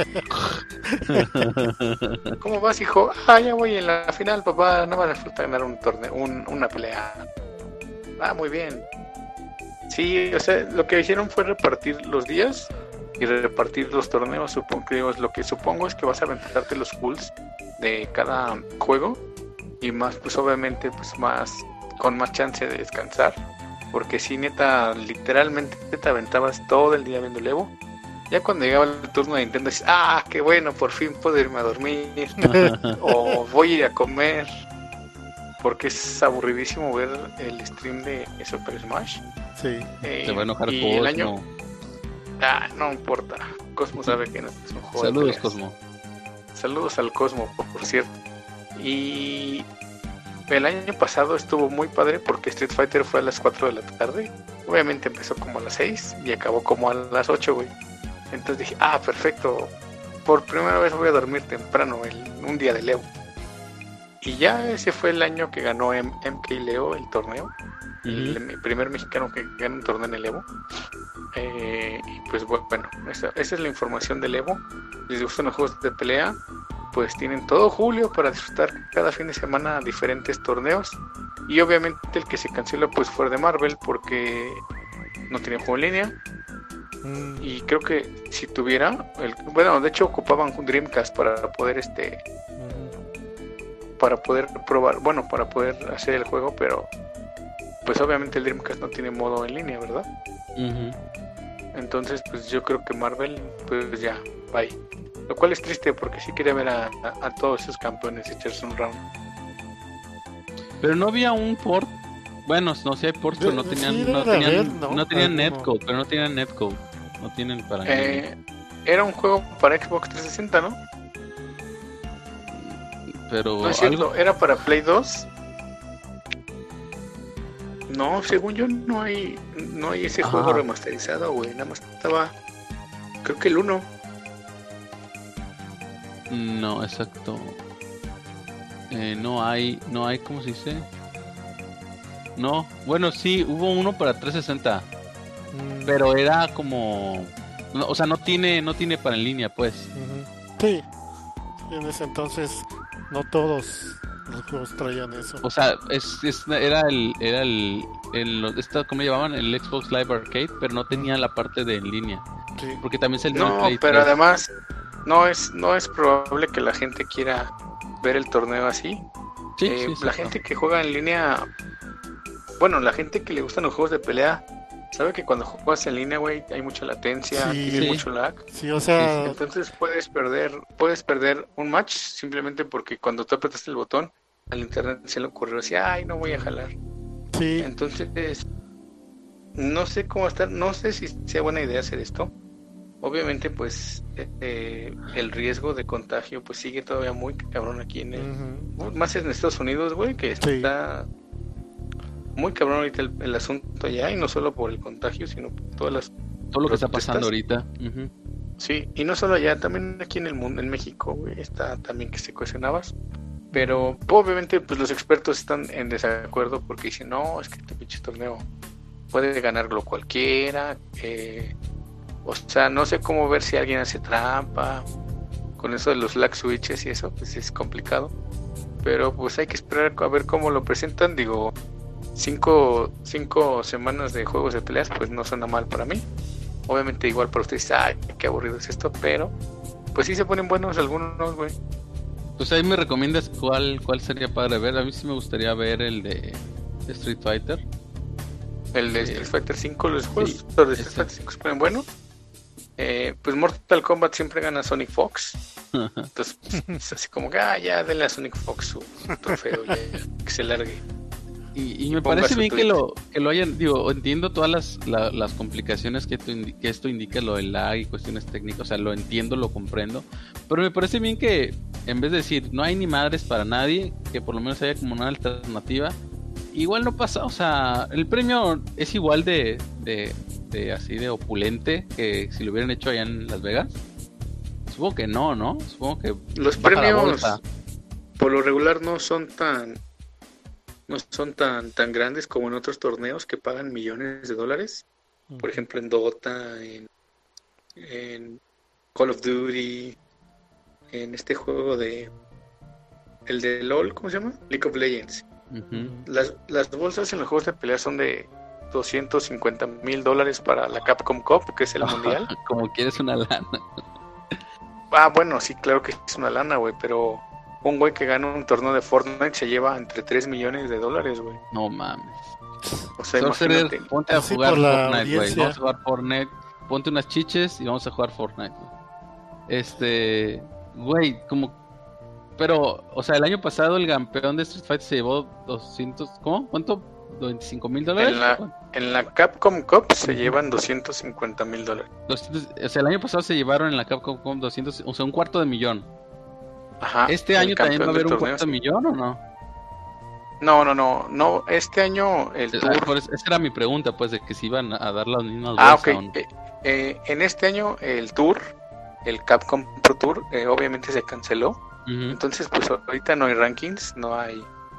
¿Cómo vas, hijo? Ya voy en la final, papá. No vas a ganar un torneo, una pelea. Ah, muy bien. Sí, o sea, lo que hicieron fue repartir los días y repartir los torneos. Lo que supongo es que vas a aventarte los pools de cada juego y más, pues obviamente, pues más, con más chance de descansar. Porque si neta, literalmente te aventabas todo el día viendo el Evo. Ya cuando llegaba el turno de Nintendo, dices, ah, qué bueno, por fin puedo irme a dormir. O voy a ir a comer. Porque es aburridísimo ver el stream de Super Smash. Sí. Te va a enojar y Cosmo. el año... Ah, no importa. Cosmo sabe que no es un juego. Saludos, Cosmo. Saludos al Cosmo, por cierto. Y el año pasado estuvo muy padre porque Street Fighter fue a las 4 de la tarde. Obviamente empezó como a las 6 y acabó como a las 8, güey. Entonces dije, ah, perfecto. Por primera vez voy a dormir temprano un día de Leo. Y ya ese fue el año que ganó MK Leo el torneo. El primer mexicano que gana un torneo en el Evo. Y pues bueno, esa es la información del Evo. Si les gustan los juegos de pelea, pues tienen todo julio para disfrutar cada fin de semana diferentes torneos. Y obviamente el que se canceló pues fue de Marvel porque no tenía juego en línea. Y creo que si tuviera, bueno, de hecho ocupaban un Dreamcast para poder para poder probar, bueno, para poder hacer el juego, pero pues obviamente el Dreamcast no tiene modo en línea, ¿verdad? Entonces pues yo creo que Marvel pues ya, bye. Lo cual es triste porque sí quería ver a todos esos campeones echarse un round. Pero no había un port. Bueno, no sé, hay ports, pero no tenían, sí, no tenían netcode, pero no tenían netcode. No tienen para era un juego para Xbox 360, ¿no? Pero no es cierto, era para Play 2. No, según yo no hay ese juego remasterizado, güey. Nada más estaba, creo que el 1. No, exacto. No hay, ¿cómo se dice? No, bueno, sí, hubo uno para 360. Pero era como, o sea, no tiene para en línea, pues. Sí. En ese entonces no todos los juegos traían eso. O sea, era ¿cómo llamaban? El Xbox Live Arcade, pero no tenía la parte de en línea. Sí. Porque también se No, pero además no es probable que la gente quiera ver el torneo así. Sí, la gente que juega en línea, bueno, la gente que le gustan los juegos de pelea, sabe que cuando juegas en línea, güey, hay mucha latencia, tiene mucho lag. Sí, o sea... Entonces puedes perder un match simplemente porque cuando tú apretaste el botón, al internet se le ocurrió así, ay, no voy a jalar. Sí. Entonces, no sé cómo estar, no sé si sea buena idea hacer esto. Obviamente, pues, el riesgo de contagio, pues, sigue todavía muy cabrón aquí más en Estados Unidos, güey, que está muy cabrón ahorita el asunto allá, y no solo por el contagio, sino por todas las todo lo que está pasando ahorita. Sí, y no solo allá, también aquí en el mundo, en México, güey, está también que se cuestionabas. Pero obviamente pues los expertos están en desacuerdo porque dicen, no, es que este pinche torneo puede ganarlo cualquiera. O sea, no sé cómo ver si alguien hace trampa. Con eso de los lag switches y eso, pues es complicado. Pero pues hay que esperar a ver cómo lo presentan. Digo, 5 semanas de juegos de peleas, pues no suena mal para mí. Obviamente igual para ustedes, ay, qué aburrido es esto, pero pues sí se ponen buenos algunos, güey. Pues ahí me recomiendas cuál sería padre ver. A mí sí me gustaría ver el de Street Fighter. El de Street Fighter 5, los juegos de Street Fighter 5 se ponen buenos. Pues Mortal Kombat siempre gana Sonic Fox. Entonces es así como que ya denle a Sonic Fox su trofeo, ya, que se largue. Y me parece bien que lo hayan, digo, entiendo todas las complicaciones que esto indica, lo del lag y cuestiones técnicas, o sea, lo entiendo, lo comprendo, pero me parece bien que en vez de decir no hay ni madres para nadie, que por lo menos haya como una alternativa. Igual no pasa, o sea, el premio es igual de así de opulente que si lo hubieran hecho allá en Las Vegas. Supongo que no, supongo que los premios por lo regular no son tan grandes como en otros torneos que pagan millones de dólares. Por ejemplo, en Dota, en Call of Duty, en este juego el de LOL, ¿cómo se llama? League of Legends. Ujú. Las bolsas en los juegos de pelea son de $250,000 para la Capcom Cup, que es el mundial. Como quieres una lana. Ah, bueno, sí, claro que es una lana, güey, pero un güey que gana un torneo de Fortnite se lleva entre $3 millones, güey. No mames. O sea, Sorcerer, imagínate. ponte a Así jugar por la Fortnite, güey. audiencia. Vamos a jugar Fortnite. Ponte unas chiches y vamos a jugar Fortnite, güey. Güey, como... Pero, o sea, el año pasado el campeón de Street Fighter se llevó 200... ¿Cómo? ¿Cuánto? ¿$25,000? En la Capcom Cup se llevan $250,000. 200, o sea, el año pasado se llevaron en la Capcom 200, o sea, $250,000. Ajá. ¿Este el año también va a campeón haber del un torneo, $250,000 o no? No, este año el tour... Esa era mi pregunta, pues, de que si iban a dar las mismas Ah, bolsas ok. o no. En este año el tour, el Capcom Pro Tour, obviamente se canceló. Ujú. Entonces, pues ahorita no hay rankings, no hay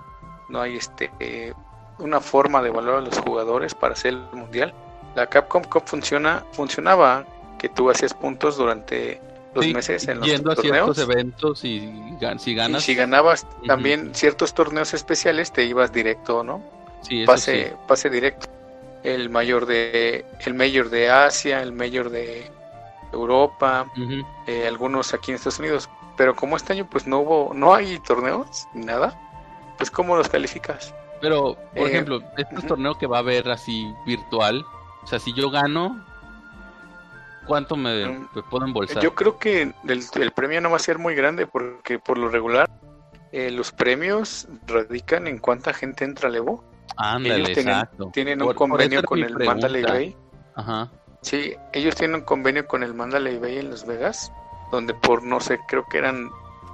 una forma de evaluar a los jugadores para hacer el mundial. La Capcom Cup funcionaba que tú hacías puntos durante los Sí, meses en los yendo a torneos. ciertos eventos y si Y ganas, si ganabas Ujú. también ciertos torneos especiales, te ibas directo, ¿no? sí, eso Pase directo. El mayor de Asia, el mayor de Europa, sí. Ujú. algunos aquí en Estados Unidos. Pero como este año pues no hay torneos ni nada, pues ¿cómo los calificas? Pero, por Eh, ejemplo, este ujú. torneo que va a haber así virtual, o sea, si yo gano, ¿cuánto me puedo embolsar? Yo creo que el premio no va a ser muy grande porque por lo regular los premios radican en cuánta gente entra al Evo. Ándale, Ellos exacto. tienen un Por convenio eso era con mi el pregunta. Mandalay Bay. Ajá. Sí, ellos tienen un convenio con el Mandalay Bay en Las Vegas, donde por no sé, creo que eran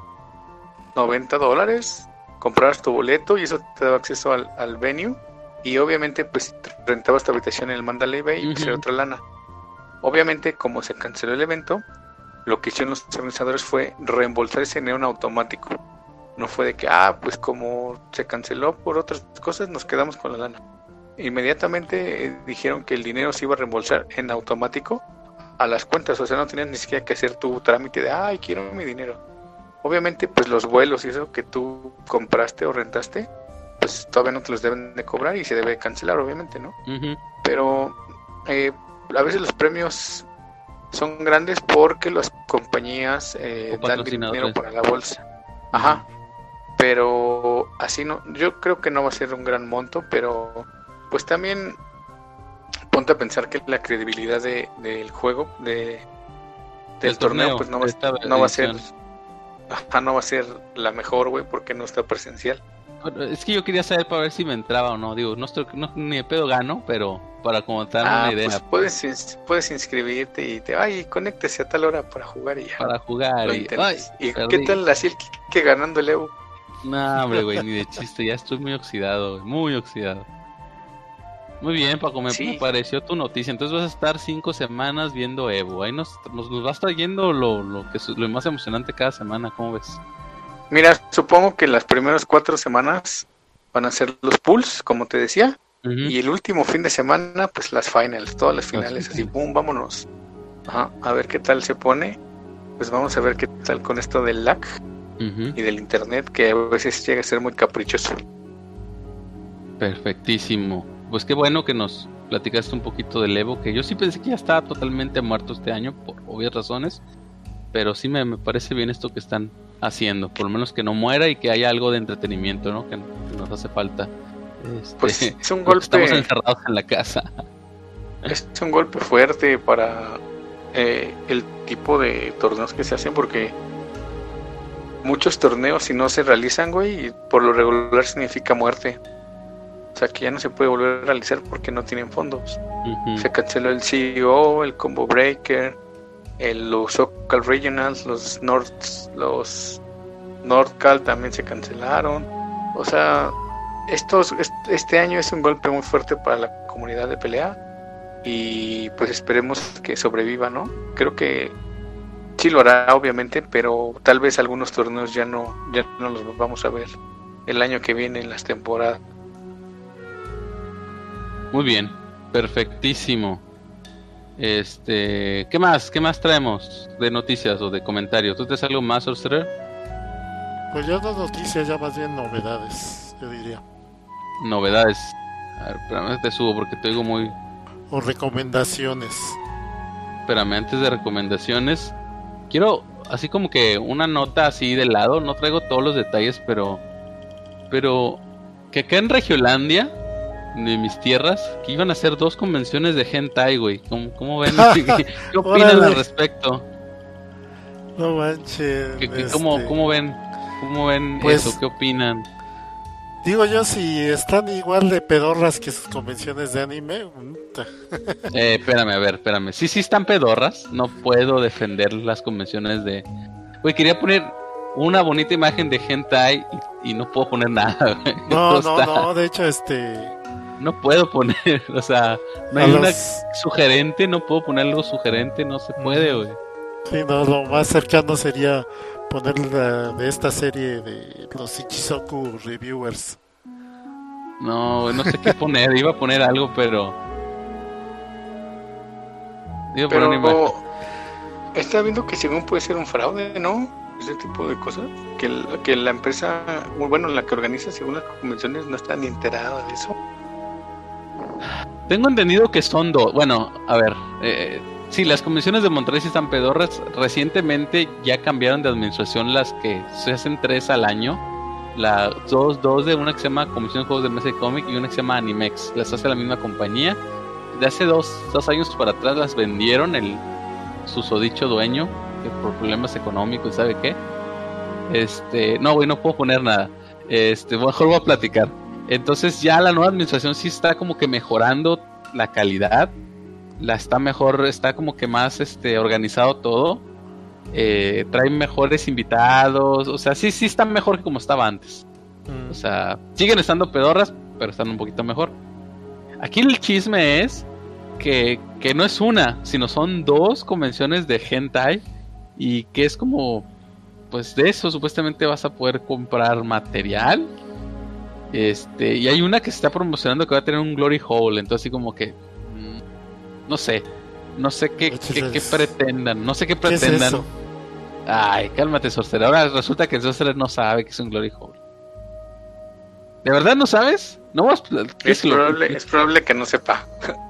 $90, comprabas tu boleto y eso te daba acceso al venue. Y obviamente pues rentabas tu habitación en el Mandalay Bay y pues era Ujú. otra lana. Obviamente como se canceló el evento, lo que hicieron los organizadores fue reembolsar ese dinero en automático. No fue de que, pues como se canceló por otras cosas, nos quedamos con la lana. Inmediatamente dijeron que el dinero se iba a reembolsar en automático a las cuentas, o sea, no tenías ni siquiera que hacer tu trámite de, quiero mi dinero. Obviamente, pues los vuelos y eso que tú compraste o rentaste, pues todavía no te los deben de cobrar y se debe cancelar, obviamente, ¿no? Ujú. Pero a veces los premios son grandes porque las compañías dan patrocinadores. dinero para la bolsa. Ajá. Pero así no, yo creo que no va a ser un gran monto, pero pues también ponte a pensar que la credibilidad del juego, del torneo, pues no va a ser, no va a ser la mejor, güey, porque no está presencial. Es que yo quería saber para ver si me entraba o no. Digo, ni de pedo gano, pero para como dar una idea. Pues puedes inscribirte y conéctese a tal hora para jugar y ya. Para jugar. Lo ¿Y qué tal así el que ganando el Evo? No, hombre, güey, ni de chiste. Ya estoy muy oxidado, güey, muy oxidado. Muy bien, Paco, me pareció tu noticia. Entonces vas a estar 5 semanas viendo Evo. Ahí nos va a estar yendo lo más emocionante cada semana. ¿Cómo ves? Mira, supongo que las primeras 4 semanas van a ser los pools, como te decía. Uh-huh. Y el último fin de semana, pues las finals, todas las finales, así, boom, vámonos. Ajá, a ver qué tal se pone. Pues vamos a ver qué tal con esto del lag y del internet, que a veces llega a ser muy caprichoso. Perfectísimo. Pues qué bueno que nos platicaste un poquito del Evo, que yo sí pensé que ya estaba totalmente muerto este año, por obvias razones. Pero sí me parece bien esto que están haciendo, por lo menos que no muera y que haya algo de entretenimiento, ¿no? Que nos hace falta. Pues es un golpe. Estamos encerrados en la casa. Es un golpe fuerte para el tipo de torneos que se hacen, porque muchos torneos, si no se realizan, güey, por lo regular significa muerte. O sea, que ya no se puede volver a realizar porque no tienen fondos. Uh-huh. Se canceló el CEO, el Combo Breaker, los SoCal Regionals, los NordCal también se cancelaron. O sea, este año es un golpe muy fuerte para la comunidad de pelea y pues esperemos que sobreviva, ¿no? Creo que sí lo hará, obviamente, pero tal vez algunos torneos ya no los vamos a ver el año que viene en las temporadas. Muy bien, perfectísimo. ¿Qué más traemos de noticias o de comentarios? ¿Tú tienes algo más, Sorcerer? Pues ya no noticias, ya más bien novedades, yo diría. novedades. A ver, espérame, te subo porque te digo muy... O recomendaciones. Espérame, antes de recomendaciones, quiero así como que una nota así de lado. No traigo todos los detalles, pero que acá en Regiolandia, de mis tierras, que iban a hacer 2 convenciones de hentai, güey. ¿Cómo ven? ¿Qué opinan al respecto? No manches. ¿Cómo ven? ¿Cómo ven Pues, eso? ¿Qué opinan? digo yo, si están igual de pedorras que sus convenciones de anime. Espérame. Sí están pedorras. No puedo defender las convenciones de... Güey, quería poner una bonita imagen de hentai y no puedo poner nada, güey. No, de hecho, No puedo poner, o sea, no hay una sugerente, no puedo poner algo sugerente, no se puede, güey. Sí, no, lo más cercano sería poner de esta serie de los Ichizoku Reviewers. No, no sé qué poner, iba a poner algo, pero... Iba a poner una imagen. Está viendo que según puede ser un fraude, ¿no? Ese tipo de cosas. Que la empresa, bueno, la que organiza según las convenciones no está ni enterada de eso. Tengo entendido que son 2. Bueno, a ver, sí, las convenciones de Monterrey sí están pedorras. Recientemente ya cambiaron de administración las que se hacen 3 al año. Dos de una que se llama Comisión de Juegos de Mesa y Cómic y una que se llama Animex. Las hace la misma compañía. De hace 2 años para atrás las vendieron el susodicho dueño, que por problemas económicos, ¿sabe qué? No, güey, no puedo poner nada. Mejor voy a platicar. Entonces ya la nueva administración sí está como que mejorando la calidad. Está como que más organizado todo. Trae mejores invitados. O sea, sí está mejor que como estaba antes. O sea, siguen estando pedorras, pero están un poquito mejor. Aquí el chisme es que no es una, sino son 2 convenciones de hentai. Y que es como, pues de eso supuestamente vas a poder comprar material. Y hay una que se está promocionando que va a tener un glory hole. Entonces así como que no sé qué pretendan. No sé qué pretendan. ¿Qué es eso? Ay, cálmate, Sorcerer. Ahora resulta que el Sorcerer no sabe que es un glory hole. ¿De verdad no sabes? No vas. Es probable que no sepa.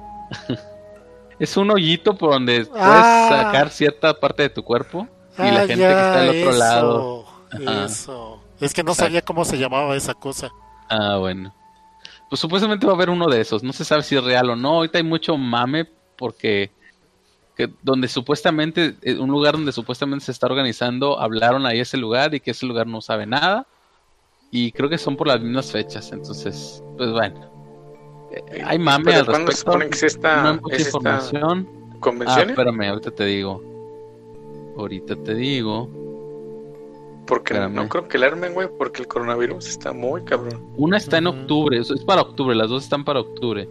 Es un hoyito por donde puedes sacar cierta parte de tu cuerpo. Y la gente que está al otro lado. Eso. Es que no sabía cómo se llamaba esa cosa. Ah, bueno. Pues supuestamente va a haber uno de esos. No se sabe si es real o no. Ahorita hay mucho mame porque donde supuestamente, un lugar donde supuestamente se está organizando, hablaron ahí ese lugar y que ese lugar no sabe nada. Y creo que son por las mismas fechas. Entonces, pues bueno. Hay mame al respecto. ¿Cuándo se supone que no hay mucha información. ¿Convenciones? Espérame, ahorita te digo. Porque no creo que la armen, güey, porque el coronavirus está muy cabrón. Una está en octubre, es para octubre, las 2 están para octubre.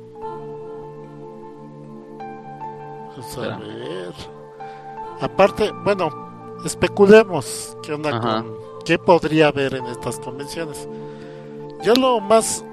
Pues a ver. Aparte, bueno, especulemos qué onda qué podría haber en estas convenciones. Yo lo más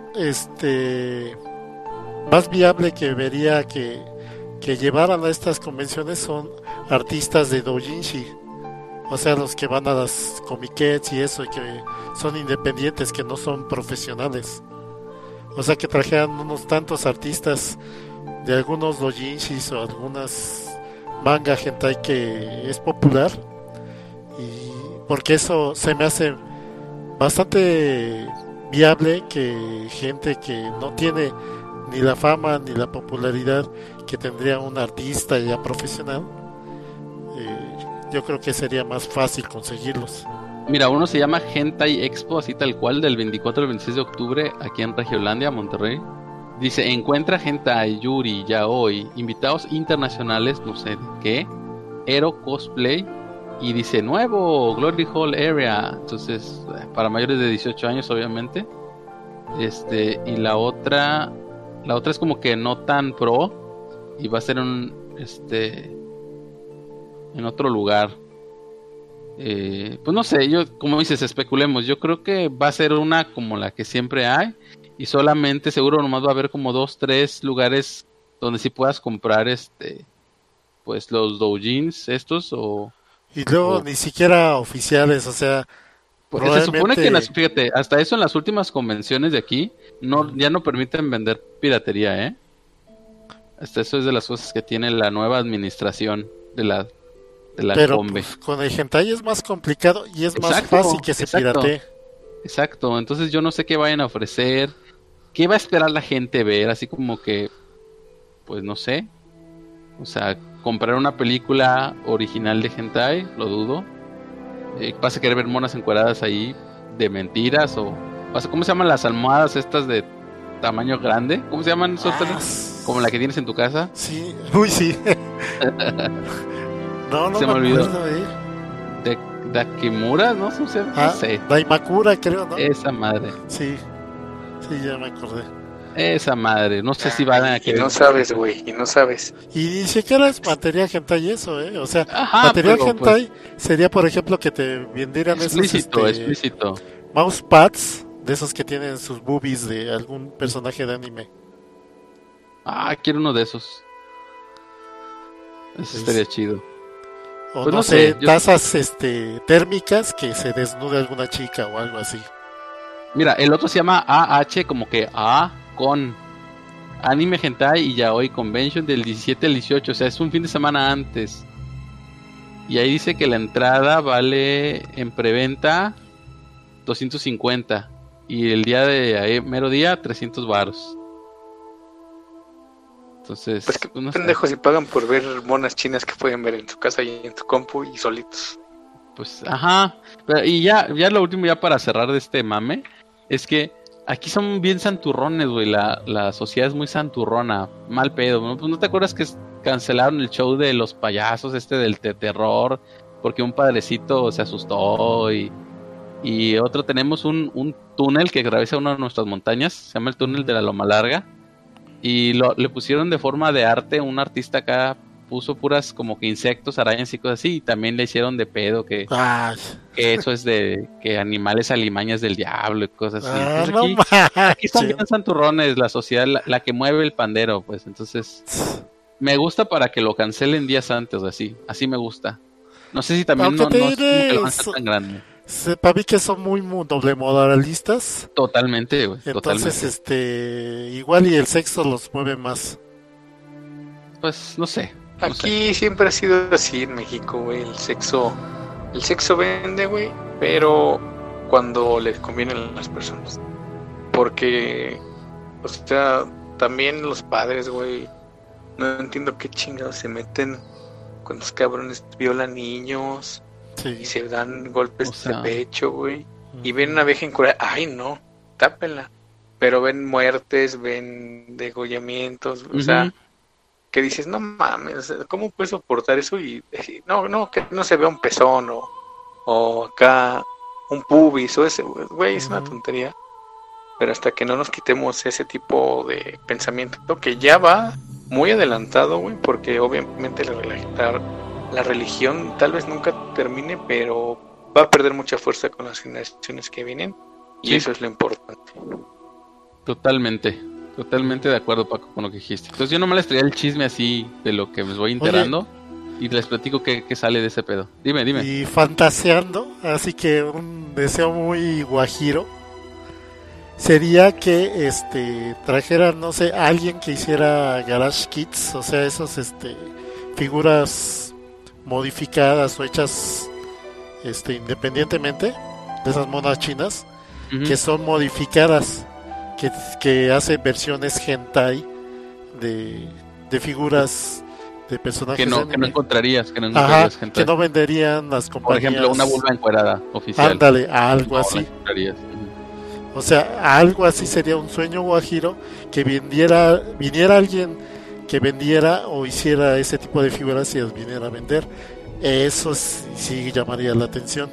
viable que vería que llevaran a estas convenciones son artistas de doujinshi. O sea, los que van a las comiquets y eso, y que son independientes, que no son profesionales. O sea, que trajeran unos tantos artistas de algunos doujinshis o algunas manga hentai que es popular. Y porque eso se me hace bastante viable que gente que no tiene ni la fama ni la popularidad que tendría un artista ya profesional, yo creo que sería más fácil conseguirlos. Mira, uno se llama Hentai Expo, así tal cual, del 24 al 26 de octubre, aquí en Regiolandia, Monterrey. Dice, encuentra hentai, yuri, yaoi, invitados internacionales, no sé de qué, Ero Cosplay, y dice, nuevo Glory Hall Area, entonces, para mayores de 18 años, obviamente. Y la otra es como que no tan pro, y va a ser en otro lugar. Pues no sé, como dices, especulemos. Yo creo que va a ser una como la que siempre hay, y solamente seguro nomás va a haber como 2-3 lugares donde sí puedas comprar pues los doujins estos y luego ni siquiera oficiales, o sea, porque se supone que fíjate, hasta eso en las últimas convenciones de aquí no, ya no permiten vender piratería, ¿eh? Hasta eso es de las cosas que tiene la nueva administración de la Pero Combe. pues, con el hentai es más complicado y es más Exacto, fácil que se exacto. piratee. Exacto, entonces yo no sé qué vayan a ofrecer, qué va a esperar la gente ver, así como que, pues no sé, o sea, comprar una película original de hentai, lo dudo. ¿Vas a querer ver monas encueradas ahí de mentiras o cómo se llaman las almohadas estas de tamaño grande? ¿Cómo se llaman esos? Como la que tienes en tu casa. Sí, uy, sí. No Se me me olvidó. acuerdo, De Dakimura, ¿no? No sé. Daimakura, creo, ¿no? Esa madre. Sí, ya me acordé. Esa madre. No sé si van a Y querer. no sabes, güey, y no sabes. Y ni siquiera es material hentai eso, ¿eh? O sea, Ajá, material pero, hentai sería, por ejemplo, que te vendieran explícito, esos explícito. mousepads de esos que tienen sus boobies de algún personaje de anime. Ah, quiero uno de esos. Eso estaría chido. O Pues no no sé, sé, yo- tazas térmicas que se desnude alguna chica o algo así. Mira, el otro se llama AH, como que A con Anime Hentai y Yaoi Convention del 17 al 18. O sea, es un fin de semana antes. Y ahí dice que la entrada vale en preventa 250. Y el día de ahí, mero día, 300 varos. Entonces, Pues qué no sé. pendejos si pagan por ver monas chinas que pueden ver en tu casa y en tu compu y solitos. Pues, ajá. Y ya lo último, ya para cerrar de este mame, es que aquí son bien santurrones, güey. La sociedad es muy santurrona. Mal pedo. ¿No? Pues, ¿no te acuerdas que cancelaron el show de los payasos, del terror? Porque un padrecito se asustó y otro, tenemos un túnel que atraviesa una de nuestras montañas. Se llama el túnel de la Loma Larga. Y le pusieron de forma de arte. Un artista acá puso puras como que insectos, arañas y cosas así. Y también le hicieron de pedo que Ay, eso es de que animales alimañas del diablo y cosas así. Entonces, no aquí son manches. bien santurrones, la sociedad, la que mueve el pandero, pues. Entonces, me gusta para que lo cancelen días antes, así me gusta. No sé si también Aunque no te es como que diré, lo van a hacer tan grande. para mí que son muy doble moralistas. Totalmente, güey, Entonces, totalmente. igual y el sexo los mueve más. Pues, no sé. Aquí siempre ha sido así en México, güey. El sexo vende, güey, pero cuando les conviene a las personas. Porque, o sea, también los padres, güey, no entiendo qué chingados se meten cuando los cabrones violan niños y Sí. se dan golpes O sea, de pecho, güey. Y ven una vieja encuerada, ay no, tápenla. Pero ven muertes, ven degollamientos, o sea, que dices, no mames, o sea, ¿cómo puedes soportar eso? Y decir, no, que no se vea un pezón o acá un pubis o ese, güey, es una tontería. Pero hasta que no nos quitemos ese tipo de pensamiento que ya va muy adelantado, güey, porque obviamente la religión tal vez nunca termine, pero va a perder mucha fuerza con las generaciones que vienen y Sí. eso es lo importante. Totalmente de acuerdo, Paco, con lo que dijiste. Entonces yo nomás les traía el chisme así de lo que me voy enterando y les platico qué sale de ese pedo. Dime. Y fantaseando, así que un deseo muy guajiro sería que trajeran, no sé, a alguien que hiciera Garage Kits, o sea, esos figuras modificadas o hechas independientemente de esas monas chinas que son modificadas, que hacen versiones hentai de figuras de personajes que no anime. encontrarías, Ajá, gente. que no venderían las Por compañías. ejemplo, una vulva encuerada oficial. Ándale, algo No, así. la encontrarías. O sea, algo así sería un sueño guajiro, que viniera alguien que vendiera o hiciera ese tipo de figuras y las viniera a vender. Eso sí llamaría la atención.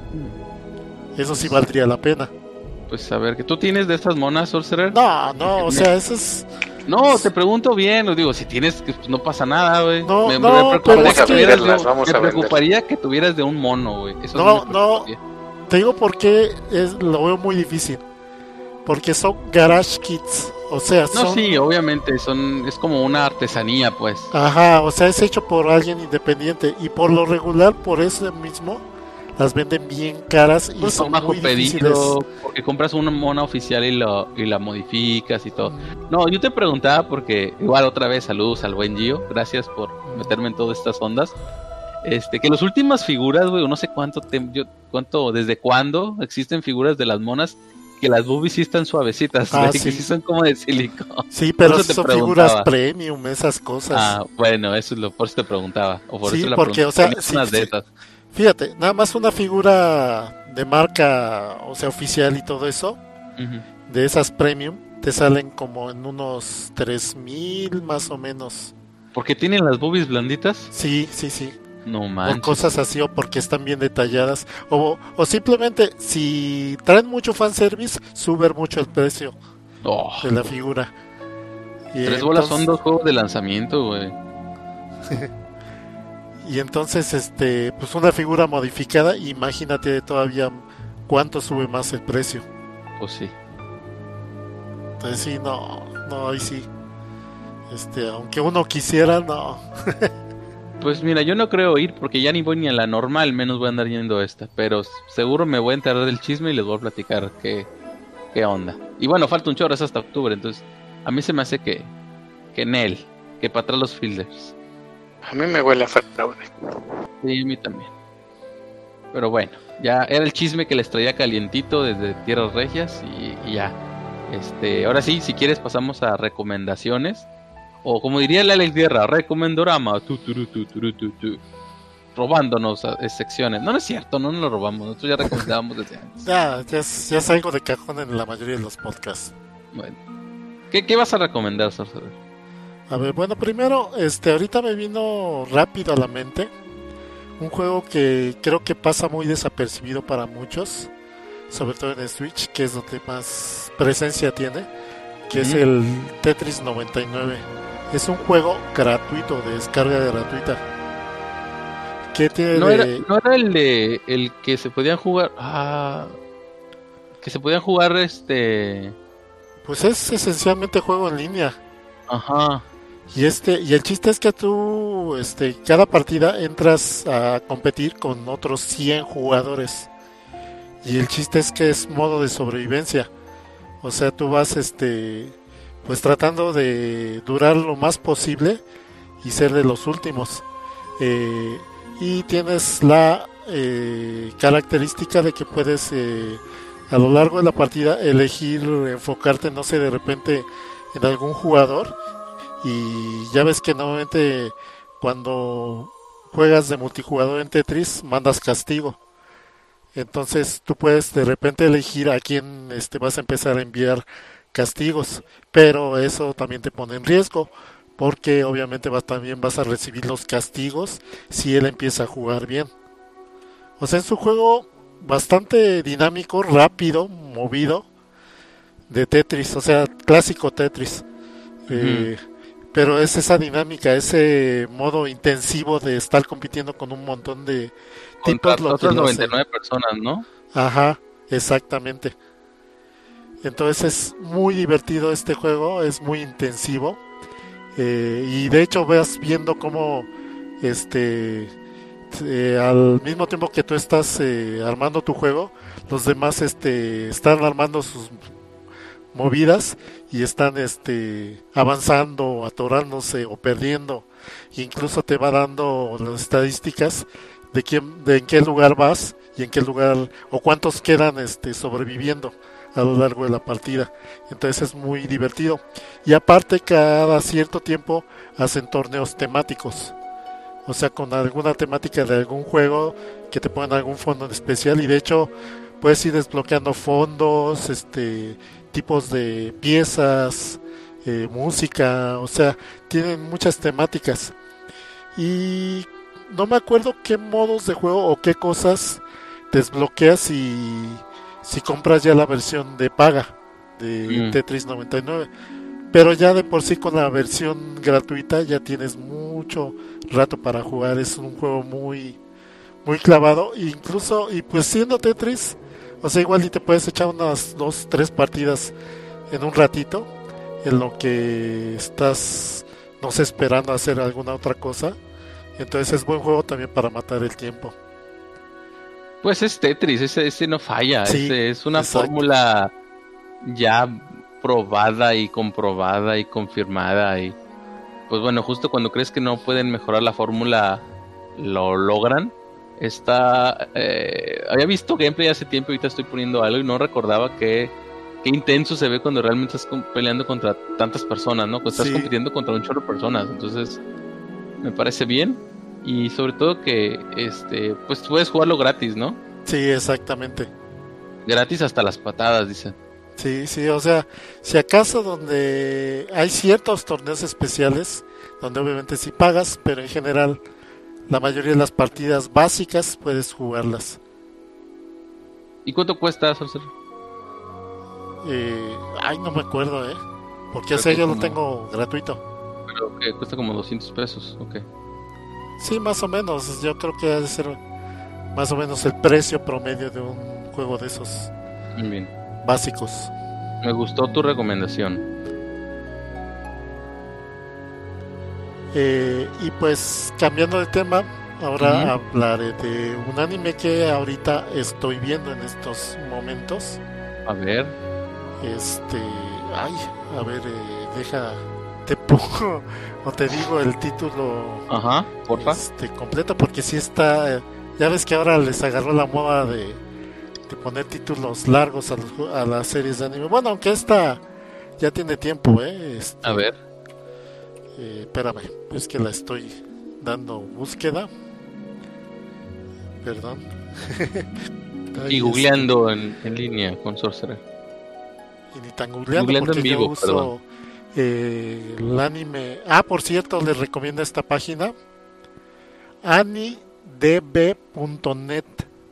Eso sí valdría la pena. Pues a ver, ¿que tú tienes de estas monas, Sorcerer? No, o sea, eso es... No, te pregunto bien, os digo, si tienes, pues no pasa nada, güey. No, me pero es que vamos a vender. preocuparía que tuvieras de un mono, güey. Eso No, sí me preocuparía. te digo por qué lo veo muy difícil. Porque son garage kits, o sea, No, son... sí, obviamente, es como una artesanía, pues. Ajá, o sea, es hecho por alguien independiente y por lo regular, por eso mismo, las venden bien caras y Pues son bajo muy difíciles. pedido, porque compras una mona oficial y la modificas y todo. No, yo te preguntaba porque, igual otra vez, saludos al buen Gio, gracias por meterme en todas estas ondas. Que las últimas figuras, güey, no sé desde cuándo existen figuras de las monas que las boobies sí están suavecitas, güey, Sí. que sí son como de silicón. Sí, pero Por eso te son preguntaba. figuras premium, esas cosas. Ah, bueno, por eso te preguntaba. O por Sí, eso la porque, pregunta. o sea, Tenías sí, unas de sí. esas. Fíjate, nada más una figura de marca, o sea, oficial y todo eso, Ujú. de esas premium, te salen como en unos 3,000 más o menos. ¿Por qué tienen las boobies blanditas? Sí. No O manches. cosas así, o porque están bien detalladas. O simplemente, si traen mucho fanservice, suben mucho el precio Oh, de la figura. Y 3 bolas son entonces- 2 juegos de lanzamiento, güey. Y entonces, pues una figura modificada, imagínate todavía cuánto sube más el precio. Pues sí. Entonces sí, no, ahí sí. Aunque uno quisiera, no. Pues mira, yo no creo ir porque ya ni voy ni a la normal, menos voy a andar yendo a esta. Pero seguro me voy a enterar del chisme y les voy a platicar qué onda. Y bueno, falta un chorro, es hasta octubre, entonces a mí se me hace que Nel, que para atrás los fielders. A mí me huele a fraude. Sí, a mí también. Pero bueno, ya era el chisme que les traía calientito desde Tierras Regias y ya. Ahora sí, si quieres pasamos a recomendaciones. O como diría el Alex Guerra, recomendorama. Tu. Robándonos secciones. No es cierto, no nos lo robamos. Nosotros ya recomendábamos desde antes. Ya es algo de cajón en la mayoría de los podcasts. Bueno. ¿Qué vas a recomendar, Sorcerer? A ver, bueno, primero, ahorita me vino rápido a la mente un juego que creo que pasa muy desapercibido para muchos, sobre todo en el Switch, que es donde más presencia tiene, que es el Tetris 99. Es un juego gratuito, de descarga gratuita. ¿Qué tiene ¿No era el que se podían jugar? Que se podían jugar Pues es esencialmente juego en línea. Ajá. Y el chiste es que tú, cada partida entras a competir con otros 100 jugadores. Y el chiste es que es modo de sobrevivencia. O sea, tú vas, pues tratando de durar lo más posible y ser de los últimos. Y tienes la característica de que puedes, a lo largo de la partida, elegir enfocarte, no sé, de repente en algún jugador. Y ya ves que normalmente cuando juegas de multijugador en Tetris mandas castigo. Entonces tú puedes de repente elegir a quién vas a empezar a enviar castigos, pero eso también te pone en riesgo, porque obviamente también vas a recibir los castigos si él empieza a jugar bien. O sea, es un juego bastante dinámico, rápido, movido, de Tetris, o sea, clásico Tetris. Pero es esa dinámica, ese modo intensivo de estar compitiendo con un montón de contra tipos. otras 99 personas, ¿no? Ajá, exactamente. Entonces es muy divertido este juego, es muy intensivo. Y de hecho vas viendo cómo al mismo tiempo que tú estás armando tu juego, los demás están armando sus movidas y están avanzando, atorándose o perdiendo. Incluso te va dando las estadísticas de en qué lugar vas y en qué lugar o cuántos quedan sobreviviendo a lo largo de la partida. Entonces es muy divertido. Y aparte cada cierto tiempo hacen torneos temáticos. O sea, con alguna temática de algún juego que te ponen algún fondo en especial, y de hecho puedes ir desbloqueando fondos, tipos de piezas, música, o sea, tienen muchas temáticas. Y no me acuerdo qué modos de juego o qué cosas desbloqueas si compras ya la versión de paga de Tetris 99. Pero ya de por sí con la versión gratuita ya tienes mucho rato para jugar. Es un juego muy muy clavado, incluso, y pues siendo Tetris, o sea, igual y te puedes echar unas 2-3 partidas en un ratito, en lo que estás, no sé, esperando hacer alguna otra cosa. Entonces es buen juego también para matar el tiempo. Pues es Tetris, ese no falla, Sí, es una exacto. fórmula ya probada y comprobada y confirmada y pues bueno, justo cuando crees que no pueden mejorar la fórmula, lo logran. Había visto gameplay hace tiempo, ahorita estoy poniendo algo y no recordaba qué intenso se ve cuando realmente estás peleando contra tantas personas, ¿no? Cuando estás Sí. compitiendo contra un chorro de personas, entonces me parece bien y sobre todo que pues puedes jugarlo gratis, ¿no? Sí, exactamente. Gratis hasta las patadas, dicen. Sí, sí, o sea, si acaso donde hay ciertos torneos especiales, donde obviamente sí pagas, pero en general la mayoría de las partidas básicas puedes jugarlas. ¿Y cuánto cuesta, Sorcerer? Ay, no me acuerdo, porque Creo ese que yo lo como- tengo gratuito. Pero que cuesta como 200 pesos, ok. Sí, más o menos, yo creo que ha de ser más o menos el precio promedio de un juego de esos Muy bien. básicos. Me gustó tu recomendación. Y pues cambiando de tema, ahora Ujú. hablaré de un anime que ahorita estoy viendo en estos momentos. A ver. Ay, a ver, te pongo o te digo el título Ajá, porfa. completo, porque si está, ya ves que ahora les agarró la moda de poner títulos largos a las series de anime. Bueno, aunque esta ya tiene tiempo, A ver. espérame, es que la estoy dando búsqueda, perdón. Y Ay, googleando en línea con Sorcerer. y ni tan googleando Googleando porque en vivo, yo uso el anime. Ah, por cierto, les recomiendo esta página, anidb.net.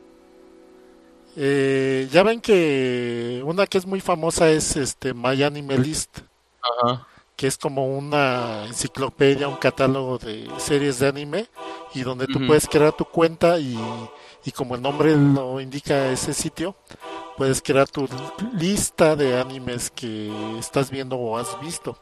Ya ven que una que es muy famosa es My Anime List, Ajá. que es como una enciclopedia, un catálogo de series de anime y donde tú Ujú. puedes crear tu cuenta y como el nombre lo indica ese sitio, puedes crear tu lista de animes que estás viendo o has visto.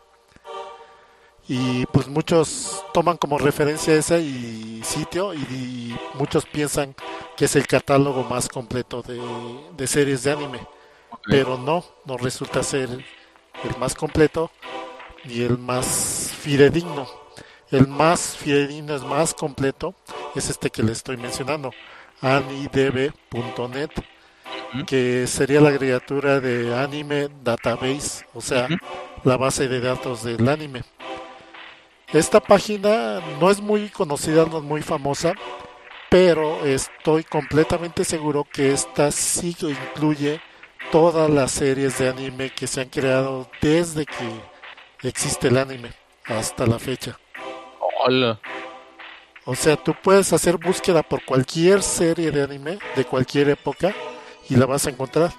Y pues muchos toman como referencia ese sitio y muchos piensan que es el catálogo más completo de series de anime. Ok. Pero no resulta ser el más completo ni el más fidedigno. El más fidedigno, es más completo, es este que le estoy mencionando, anidb.net, Ujú. que sería la abreviatura de Anime Database, o sea, Ujú. la base de datos del anime. Esta página no es muy conocida, no es muy famosa, pero estoy completamente seguro que esta sí incluye todas las series de anime que se han creado desde que existe el anime hasta la fecha. Hola. O sea, tú puedes hacer búsqueda por cualquier serie de anime de cualquier época y la vas a encontrar.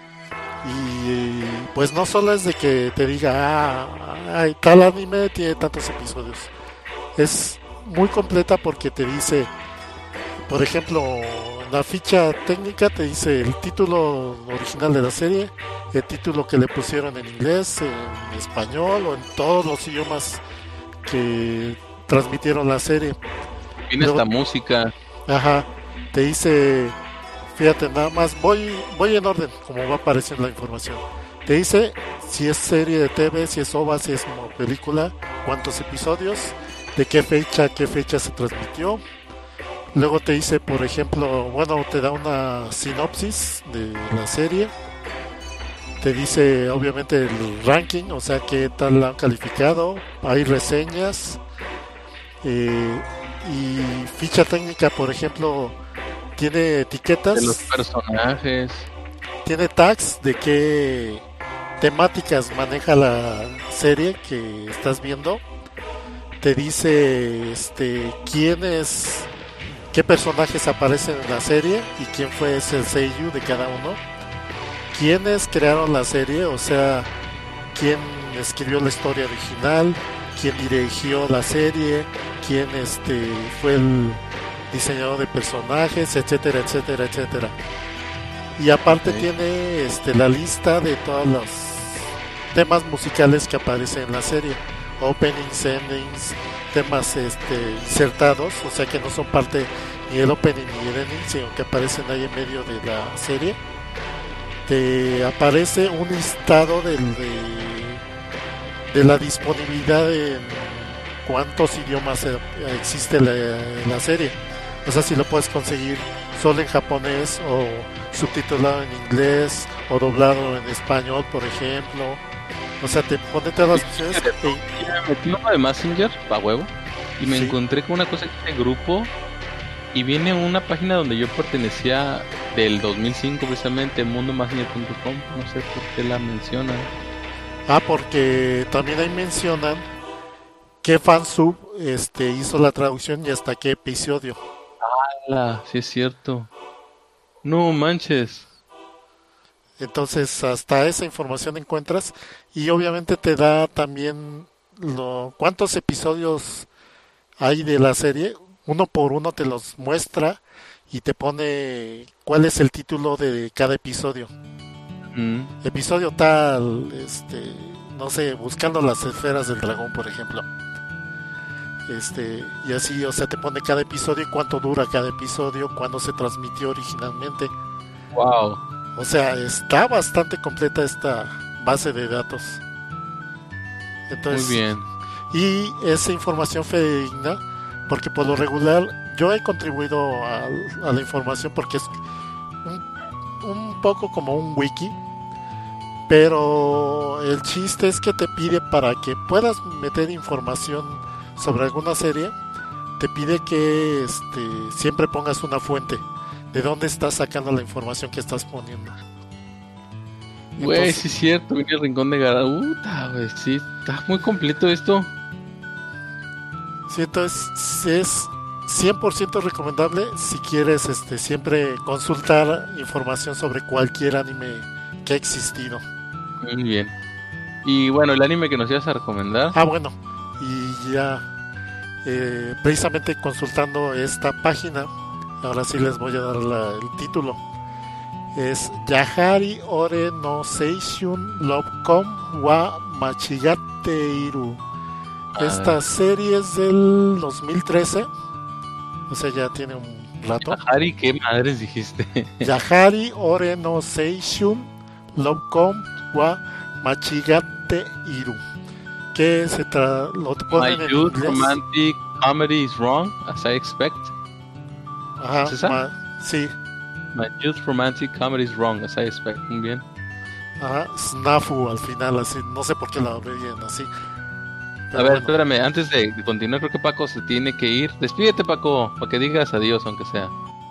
Y pues no solo es de que te diga, tal anime tiene tantos episodios. Es muy completa porque te dice, por ejemplo, en la ficha técnica te dice el título original de la serie, el título que le pusieron en inglés, en español o en todos los idiomas que transmitieron la serie. Tiene Luego, esta música. ajá, te dice, fíjate, nada más voy en orden como va apareciendo la información. Te dice si es serie de TV, si es OVA, si es película, cuántos episodios, de qué fecha a qué fecha se transmitió. Luego te dice, por ejemplo, bueno, te da una sinopsis de la serie. Te dice, obviamente, el ranking, o sea, qué tal la han calificado. Hay reseñas. eh, y ficha técnica, por ejemplo, tiene De los etiquetas, personajes. tiene tags de qué temáticas maneja la serie que estás viendo. Te dice quiénes, qué personajes aparecen en la serie y quién fue ese seiyuu de cada uno. Quiénes crearon la serie, o sea, quién escribió la historia original, quién dirigió la serie, quién fue el diseñador de personajes, etcétera, etcétera, etcétera. Y aparte Ok. tiene la lista de todos los temas musicales que aparecen en la serie. openings, endings, temas insertados, o sea que no son parte ni el opening ni el ending, sino que aparecen ahí en medio de la serie. Te aparece un listado de la disponibilidad en cuántos idiomas existe la serie. O sea, si lo puedes conseguir solo en japonés o subtitulado en inglés o doblado en español, por ejemplo. O sea, te pone todas las opciones. Me metí uno de Messenger, pa' huevo, y me encontré con una cosa que dice grupo, y viene una página donde yo pertenecía del 2005 precisamente, mundomessenger.com, no sé por qué la mencionan. Porque también ahí mencionan qué fansub hizo la traducción y hasta qué episodio. Sí es cierto. No manches. Entonces hasta esa información encuentras y obviamente te da también cuántos episodios hay de la serie, uno por uno te los muestra y te pone cuál es el título de cada episodio. Episodio tal, no sé, buscando las esferas del dragón, por ejemplo. Y así, o sea, te pone cada episodio y cuánto dura cada episodio, cuándo se transmitió originalmente. Wow. O sea, está bastante completa esta base de datos. Entonces, muy bien. Y esa información fidedigna, porque por lo regular yo he contribuido a la información porque es un poco como un wiki, pero el chiste es que te pide para que puedas meter información sobre alguna serie, te pide que siempre pongas una fuente de dónde estás sacando la información que estás poniendo. Güey, sí es cierto, viene el rincón de Garaúta, güey, sí, está muy completo esto. Sí, entonces es 100% recomendable si quieres siempre consultar información sobre cualquier anime que ha existido. Muy bien. Y bueno, el anime que nos ibas a recomendar. Bueno, y ya precisamente consultando esta página, ahora sí les voy a dar el título. Es Yahari Ore no Seishun Lovecom wa Machigateiru. Esta serie es del 2013, o sea, ya tiene un rato. Yahari, ¿qué madres dijiste? Yahari Ore no Seishun Lovecom wa Machigateiru. Que lo te ponen en youth inglés. Romantic comedy is wrong, as I expect. Ajá, ¿Es esa? sí. My youth romantic comedy is wrong, as I expect. Muy bien. Ajá, Snafu al final, así. No sé por qué la abrían así. Pero a ver, espérame, antes de continuar, creo que Paco se tiene que ir. Despídete, Paco, para que digas adiós, aunque sea.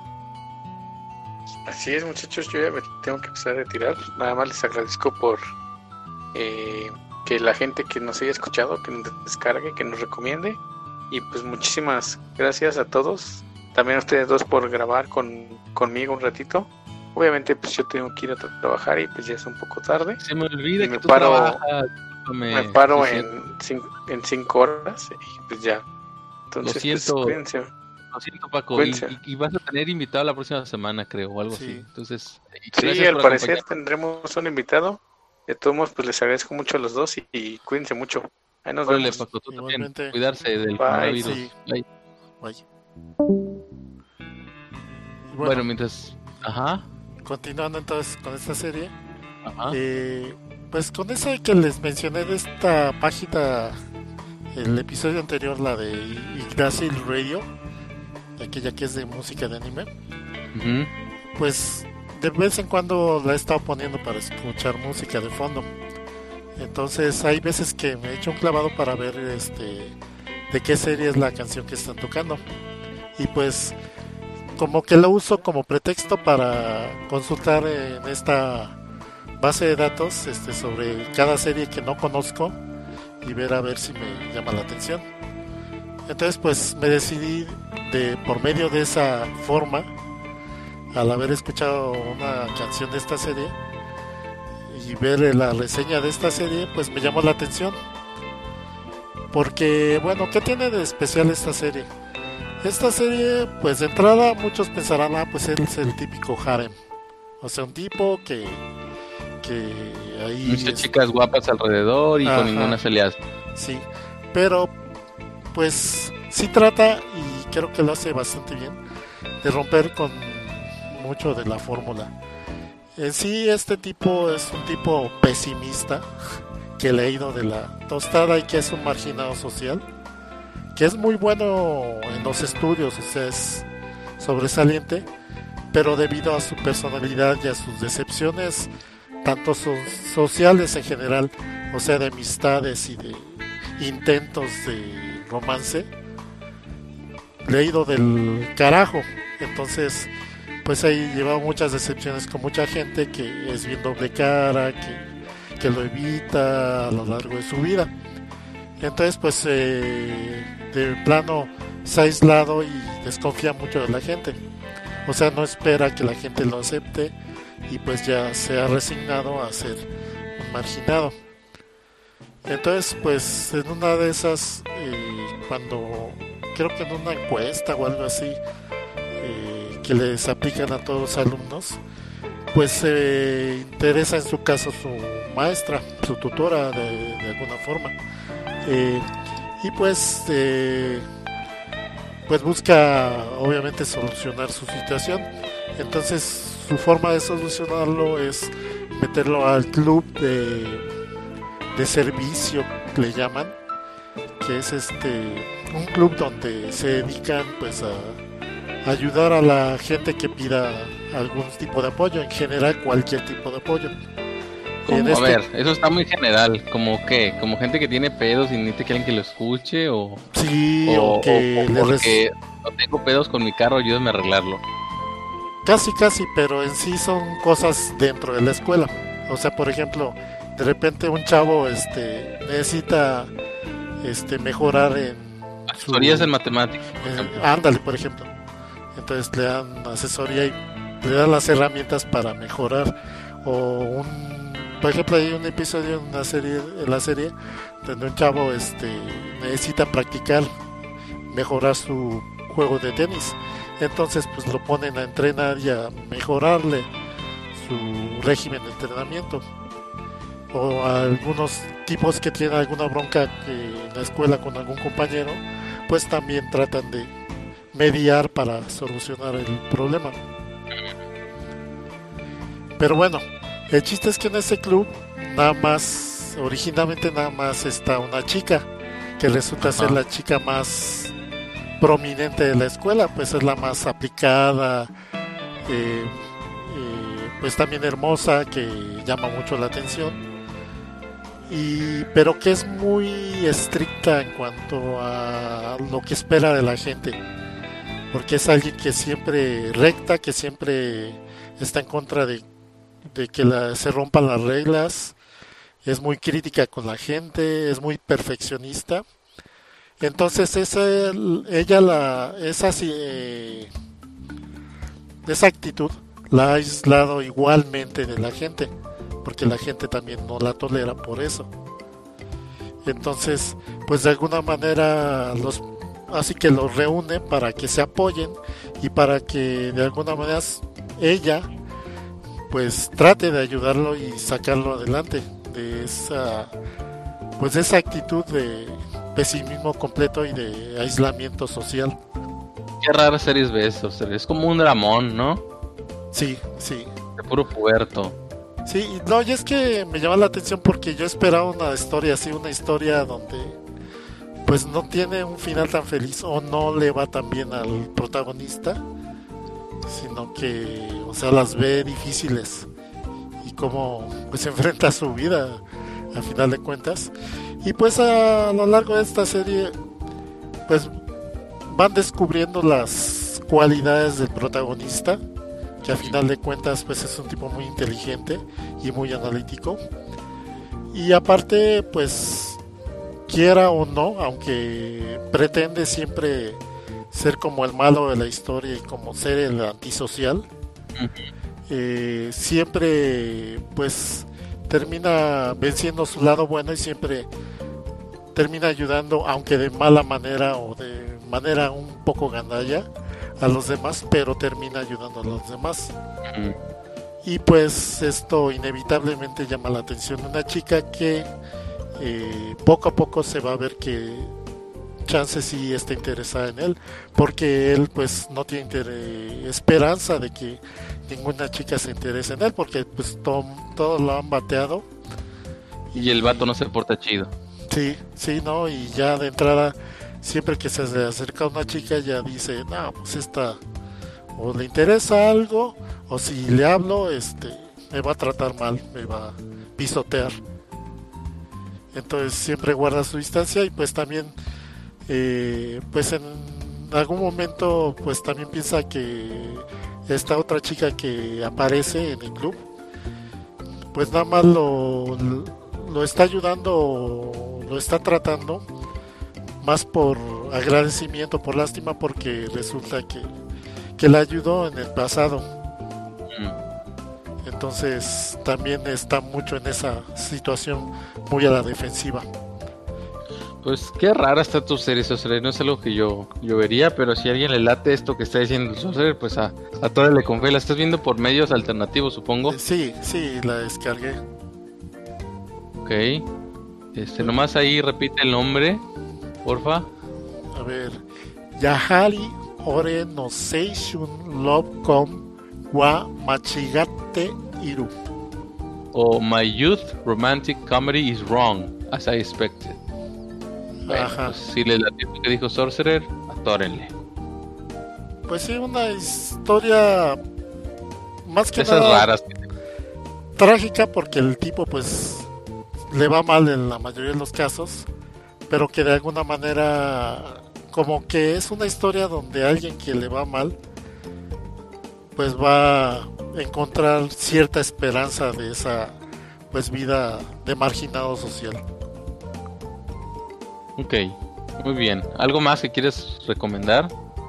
Así es, muchachos, yo ya me tengo que empezar a retirar. Nada más les agradezco por que la gente que nos haya escuchado, que nos descargue, que nos recomiende. Y pues muchísimas gracias a todos. También a ustedes dos por grabar conmigo un ratito. Obviamente pues yo tengo que ir a trabajar y pues ya es un poco tarde. Se me olvida que tú trabajas. Me paro en 5 horas y pues ya. Entonces, lo siento, pues, cuídense. Lo siento, Paco. Cuídense. Y vas a tener invitado la próxima semana, creo, o algo así. Entonces, sí, al parecer tendremos un invitado. De todos modos, pues les agradezco mucho a los dos y cuídense mucho. Ahí nos vemos. Paco, tú también. Cuidarse del Bye. coronavirus. Sí. Bye. Bye. Bueno, mientras... Ajá. Continuando entonces con esta serie. Ajá. Pues con eso que les mencioné de esta página, el episodio anterior, la de Yggdrasil Radio, aquella que es de música de anime, pues de vez en cuando la he estado poniendo para escuchar música de fondo. Entonces hay veces que me he hecho un clavado para ver de qué serie es la canción que están tocando. Y pues como que lo uso como pretexto para consultar en esta base de datos sobre cada serie que no conozco y ver a ver si me llama la atención. Entonces pues me decidí por medio de esa forma, al haber escuchado una canción de esta serie y ver la reseña de esta serie, pues me llamó la atención. Porque bueno, ¿qué tiene de especial esta serie? Esta serie, pues de entrada muchos pensarán, pues él es el típico harem, o sea, un tipo que ahí muchas chicas guapas alrededor y con ninguna se le hace. Sí, pero pues sí trata, y creo que lo hace bastante bien, de romper con mucho de la fórmula. En sí este tipo es un tipo pesimista, que he leído de la tostada, y que es un marginado social, que es muy bueno en los estudios, o sea, es sobresaliente, pero debido a su personalidad y a sus decepciones, tanto sociales en general, o sea, de amistades y de intentos de romance, leído del carajo. Entonces, pues ahí lleva muchas decepciones con mucha gente que es bien doble cara, que lo evita a lo largo de su vida. Entonces, pues de plano se ha aislado y desconfía mucho de la gente. O sea, no espera que la gente lo acepte, y pues ya se ha resignado a ser un marginado. Entonces, pues en una de esas, cuando creo que en una encuesta o algo así, que les aplican a todos los alumnos, pues se interesa en su caso su maestra, su tutora de alguna forma, y pues pues busca obviamente solucionar su situación. Entonces su forma de solucionarlo es meterlo al club de servicio, le llaman, que es un club donde se dedican pues a ayudar a la gente que pida algún tipo de apoyo, en general cualquier tipo de apoyo. A ver, eso está muy general, como gente que tiene pedos y necesita que alguien que lo escuche, o sí, o porque no tengo pedos con mi carro, ayúdame a arreglarlo. Casi, pero en sí son cosas dentro de la escuela. O sea, por ejemplo, de repente un chavo necesita mejorar en asesorías en matemáticas, ándale, por ejemplo. Entonces le dan asesoría y le dan las herramientas para mejorar. O por ejemplo, hay un episodio en la serie donde un chavo necesita practicar, mejorar su juego de tenis. Entonces pues lo ponen a entrenar y a mejorarle su régimen de entrenamiento. O a algunos tipos que tienen alguna bronca en la escuela con algún compañero, pues también tratan de mediar para solucionar el problema. Pero bueno, el chiste es que en ese club originalmente nada más está una chica, que resulta ser la chica más prominente de la escuela, pues es la más aplicada, pues también hermosa, que llama mucho la atención, pero que es muy estricta en cuanto a lo que espera de la gente, porque es alguien que siempre recta, que siempre está en contra de que se rompan las reglas, es muy crítica con la gente, es muy perfeccionista. Entonces esa actitud la ha aislado igualmente de la gente, porque la gente también no la tolera por eso. Entonces, pues de alguna manera así que los reúne para que se apoyen, y para que de alguna manera ella pues trate de ayudarlo y sacarlo adelante de esa actitud de pesimismo completo y de aislamiento social. Qué raras series ves, es como un dramón, ¿no? Sí. De puro puerto. Sí, no, y es que me llama la atención porque yo esperaba una historia así, una historia donde pues no tiene un final tan feliz, o no le va tan bien al protagonista, sino que, o sea, las ve difíciles, y cómo pues enfrenta su vida a final de cuentas. Y pues a lo largo de esta serie pues van descubriendo las cualidades del protagonista, que a final de cuentas pues es un tipo muy inteligente y muy analítico, y aparte pues quiera o no, aunque pretende siempre ser como el malo de la historia y como ser el antisocial, siempre pues termina venciendo su lado bueno, y siempre termina ayudando, aunque de mala manera o de manera un poco gandalla, a los demás, pero termina ayudando a los demás. Y pues esto inevitablemente llama la atención de una chica que poco a poco se va a ver que Chance sí está interesada en él, porque él pues no tiene esperanza de que ninguna chica se interese en él, porque pues todos lo han bateado. Y el vato no se porta chido. Sí, sí, no, y ya de entrada, siempre que se acerca a una chica ya dice, no, pues esta o le interesa algo, o si le hablo, me va a tratar mal, me va a pisotear. Entonces siempre guarda su distancia y pues también pues en algún momento pues también piensa que esta otra chica que aparece en el club pues nada más lo está ayudando, lo está tratando más por agradecimiento, por lástima, porque resulta que la ayudó en el pasado. Entonces también está mucho en esa situación, muy a la defensiva. Pues qué rara está tu serie, Sorcerer. No es algo que yo vería, pero si a alguien le late esto que está diciendo Sorcerer, pues a toda le confía. La estás viendo por medios alternativos, supongo. Sí, la descargué. Ok. Nomás ahí repite el nombre, porfa. A ver, Yahari Ore no Seishun Love-Con wa Machigate Iru. O My Youth Romantic Comedy is Wrong, as I expected. Bueno, pues, si le late lo que dijo Sorcerer, atórenle. Pues sí, una historia más que esas nada raras. Trágica, porque el tipo pues le va mal en la mayoría de los casos, pero que de alguna manera como que es una historia donde alguien que le va mal pues va a encontrar cierta esperanza de esa pues vida de marginado social. Ok, muy bien. ¿Algo más que quieres recomendar?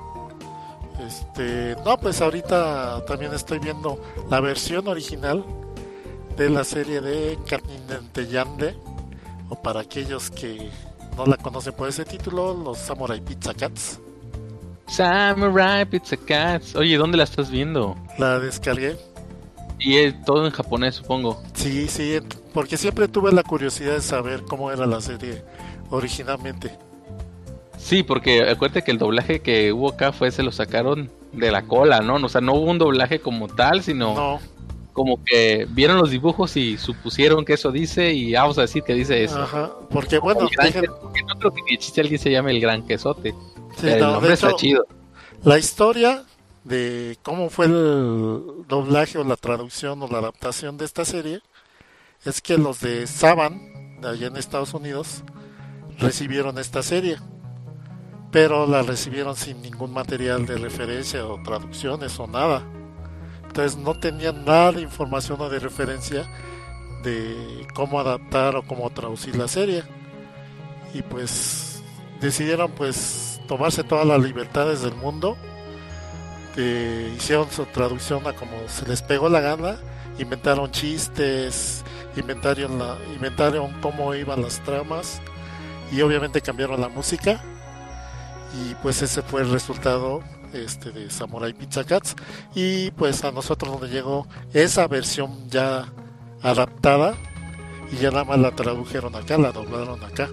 No, pues ahorita también estoy viendo la versión original de la serie de Katninenteyande, o para aquellos que no la conocen por ese título, los Samurai Pizza Cats. Samurai Pizza Cats. Oye, ¿dónde la estás viendo? La descargué. Y es todo en japonés, supongo. Sí, porque siempre tuve la curiosidad de saber cómo era la serie originalmente. Sí, porque acuérdate que el doblaje que hubo acá se lo sacaron de la cola, ¿no? O sea, no hubo un doblaje como tal, sino No. Como que vieron los dibujos y supusieron que eso dice y vamos a decir que dice eso. Ajá, porque bueno, no creo que ni chiste alguien se llame el Gran Quesote. Sí, el nombre hecho, está chido. La historia de cómo fue el doblaje o la traducción o la adaptación de esta serie es que los de Saban, de allá en Estados Unidos, recibieron esta serie, pero la recibieron sin ningún material de referencia o traducciones o nada. Entonces no tenían nada de información o de referencia de cómo adaptar o cómo traducir la serie. Y pues decidieron pues tomarse todas las libertades del mundo. Hicieron su traducción a como se les pegó la gana. Inventaron chistes, inventaron cómo iban las tramas. Y obviamente cambiaron la música. Y pues ese fue el resultado de Samurai Pizza Cats. Y pues a nosotros nos llegó esa versión ya adaptada y ya nada más la tradujeron acá, la doblaron acá.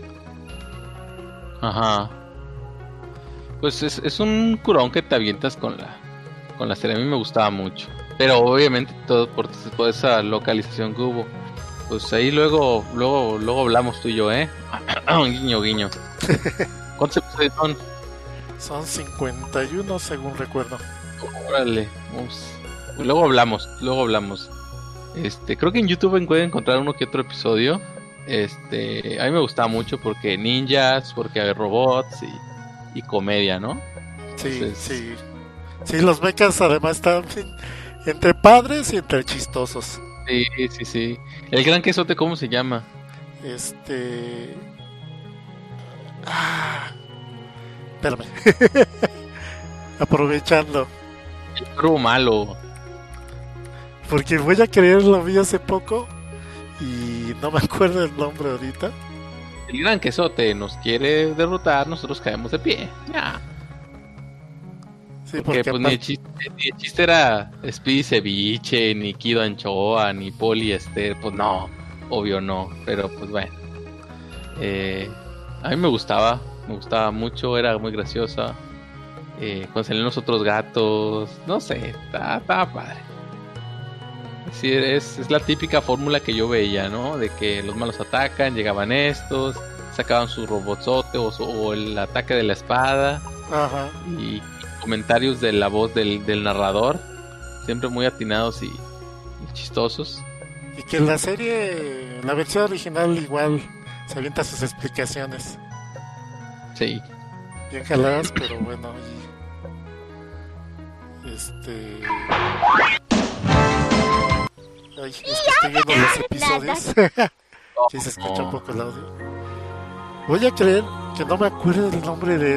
Ajá. Pues es un curón que te avientas con la serie. A mí me gustaba mucho, pero obviamente todo por toda esa localización que hubo. Pues ahí luego hablamos tú y yo, guiño guiño. ¿Cuántos episodios son? Son 51 según recuerdo. Órale, luego hablamos. Creo que en YouTube pueden encontrar uno que otro episodio. A mí me gustaba mucho porque ninjas, porque hay robots y comedia, ¿no? Sí, entonces... sí, los mechas además están entre padres y entre chistosos. Sí. El Gran Quesote, ¿cómo se llama? Espérame. Aprovechando. El perro malo. Porque voy a creer, lo vi hace poco y no me acuerdo el nombre ahorita. El Gran Quesote nos quiere derrotar, nosotros caemos de pie. Ya. Sí, porque pues, ni el chiste era Speedy Ceviche, ni Kido Anchoa, ni Poli pues no, obvio no, pero pues bueno. A mí me gustaba mucho, era muy graciosa. Cuando salían los otros gatos, no sé, estaba padre. Sí, es la típica fórmula que yo veía, ¿no? De que los malos atacan, llegaban estos, sacaban su robotzote o el ataque de la espada. Ajá. Y comentarios de la voz del narrador, siempre muy atinados y chistosos. Y que en la serie, la versión original igual se avienta sus explicaciones. Sí. Bien jaladas, pero bueno. Ay, es que estoy viendo los episodios. Sí, se escucha un poco el audio. Voy a creer que no me acuerdo del nombre de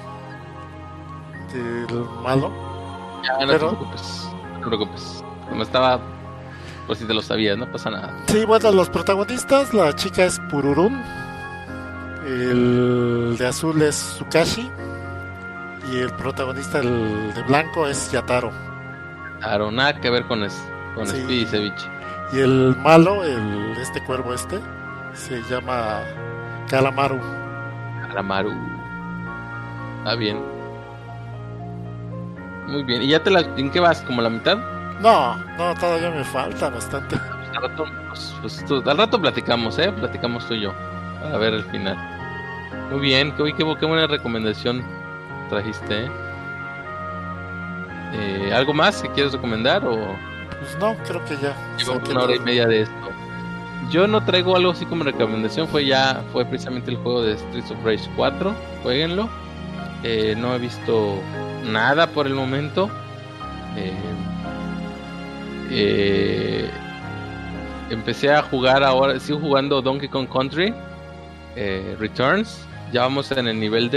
del malo. Ya, no te preocupes. No te preocupes. Como estaba, por si te lo sabías, no pasa nada. Sí, bueno, los protagonistas, la chica es Pururun, el de azul es Tsukashi y el protagonista, el de blanco, es Yataro. Claro, nada que ver con Speedy y Ceviche. Y el malo, este cuervo se llama Kalamaru. Kalamaru. Está bien. Muy bien. ¿Y ya en qué vas? ¿Como la mitad? No, todavía me falta bastante. Al rato platicamos, platicamos tú y yo, para ver el final. Muy bien, qué buena recomendación trajiste, ¿Algo más que quieres recomendar o...? Pues no, creo que ya. Llevamos una hora y media de esto. Yo no traigo algo así como recomendación, fue precisamente el juego de Streets of Rage 4, jueguenlo. No he visto nada por el momento. Empecé a jugar ahora, sigo jugando Donkey Kong Country Returns. Ya vamos en el nivel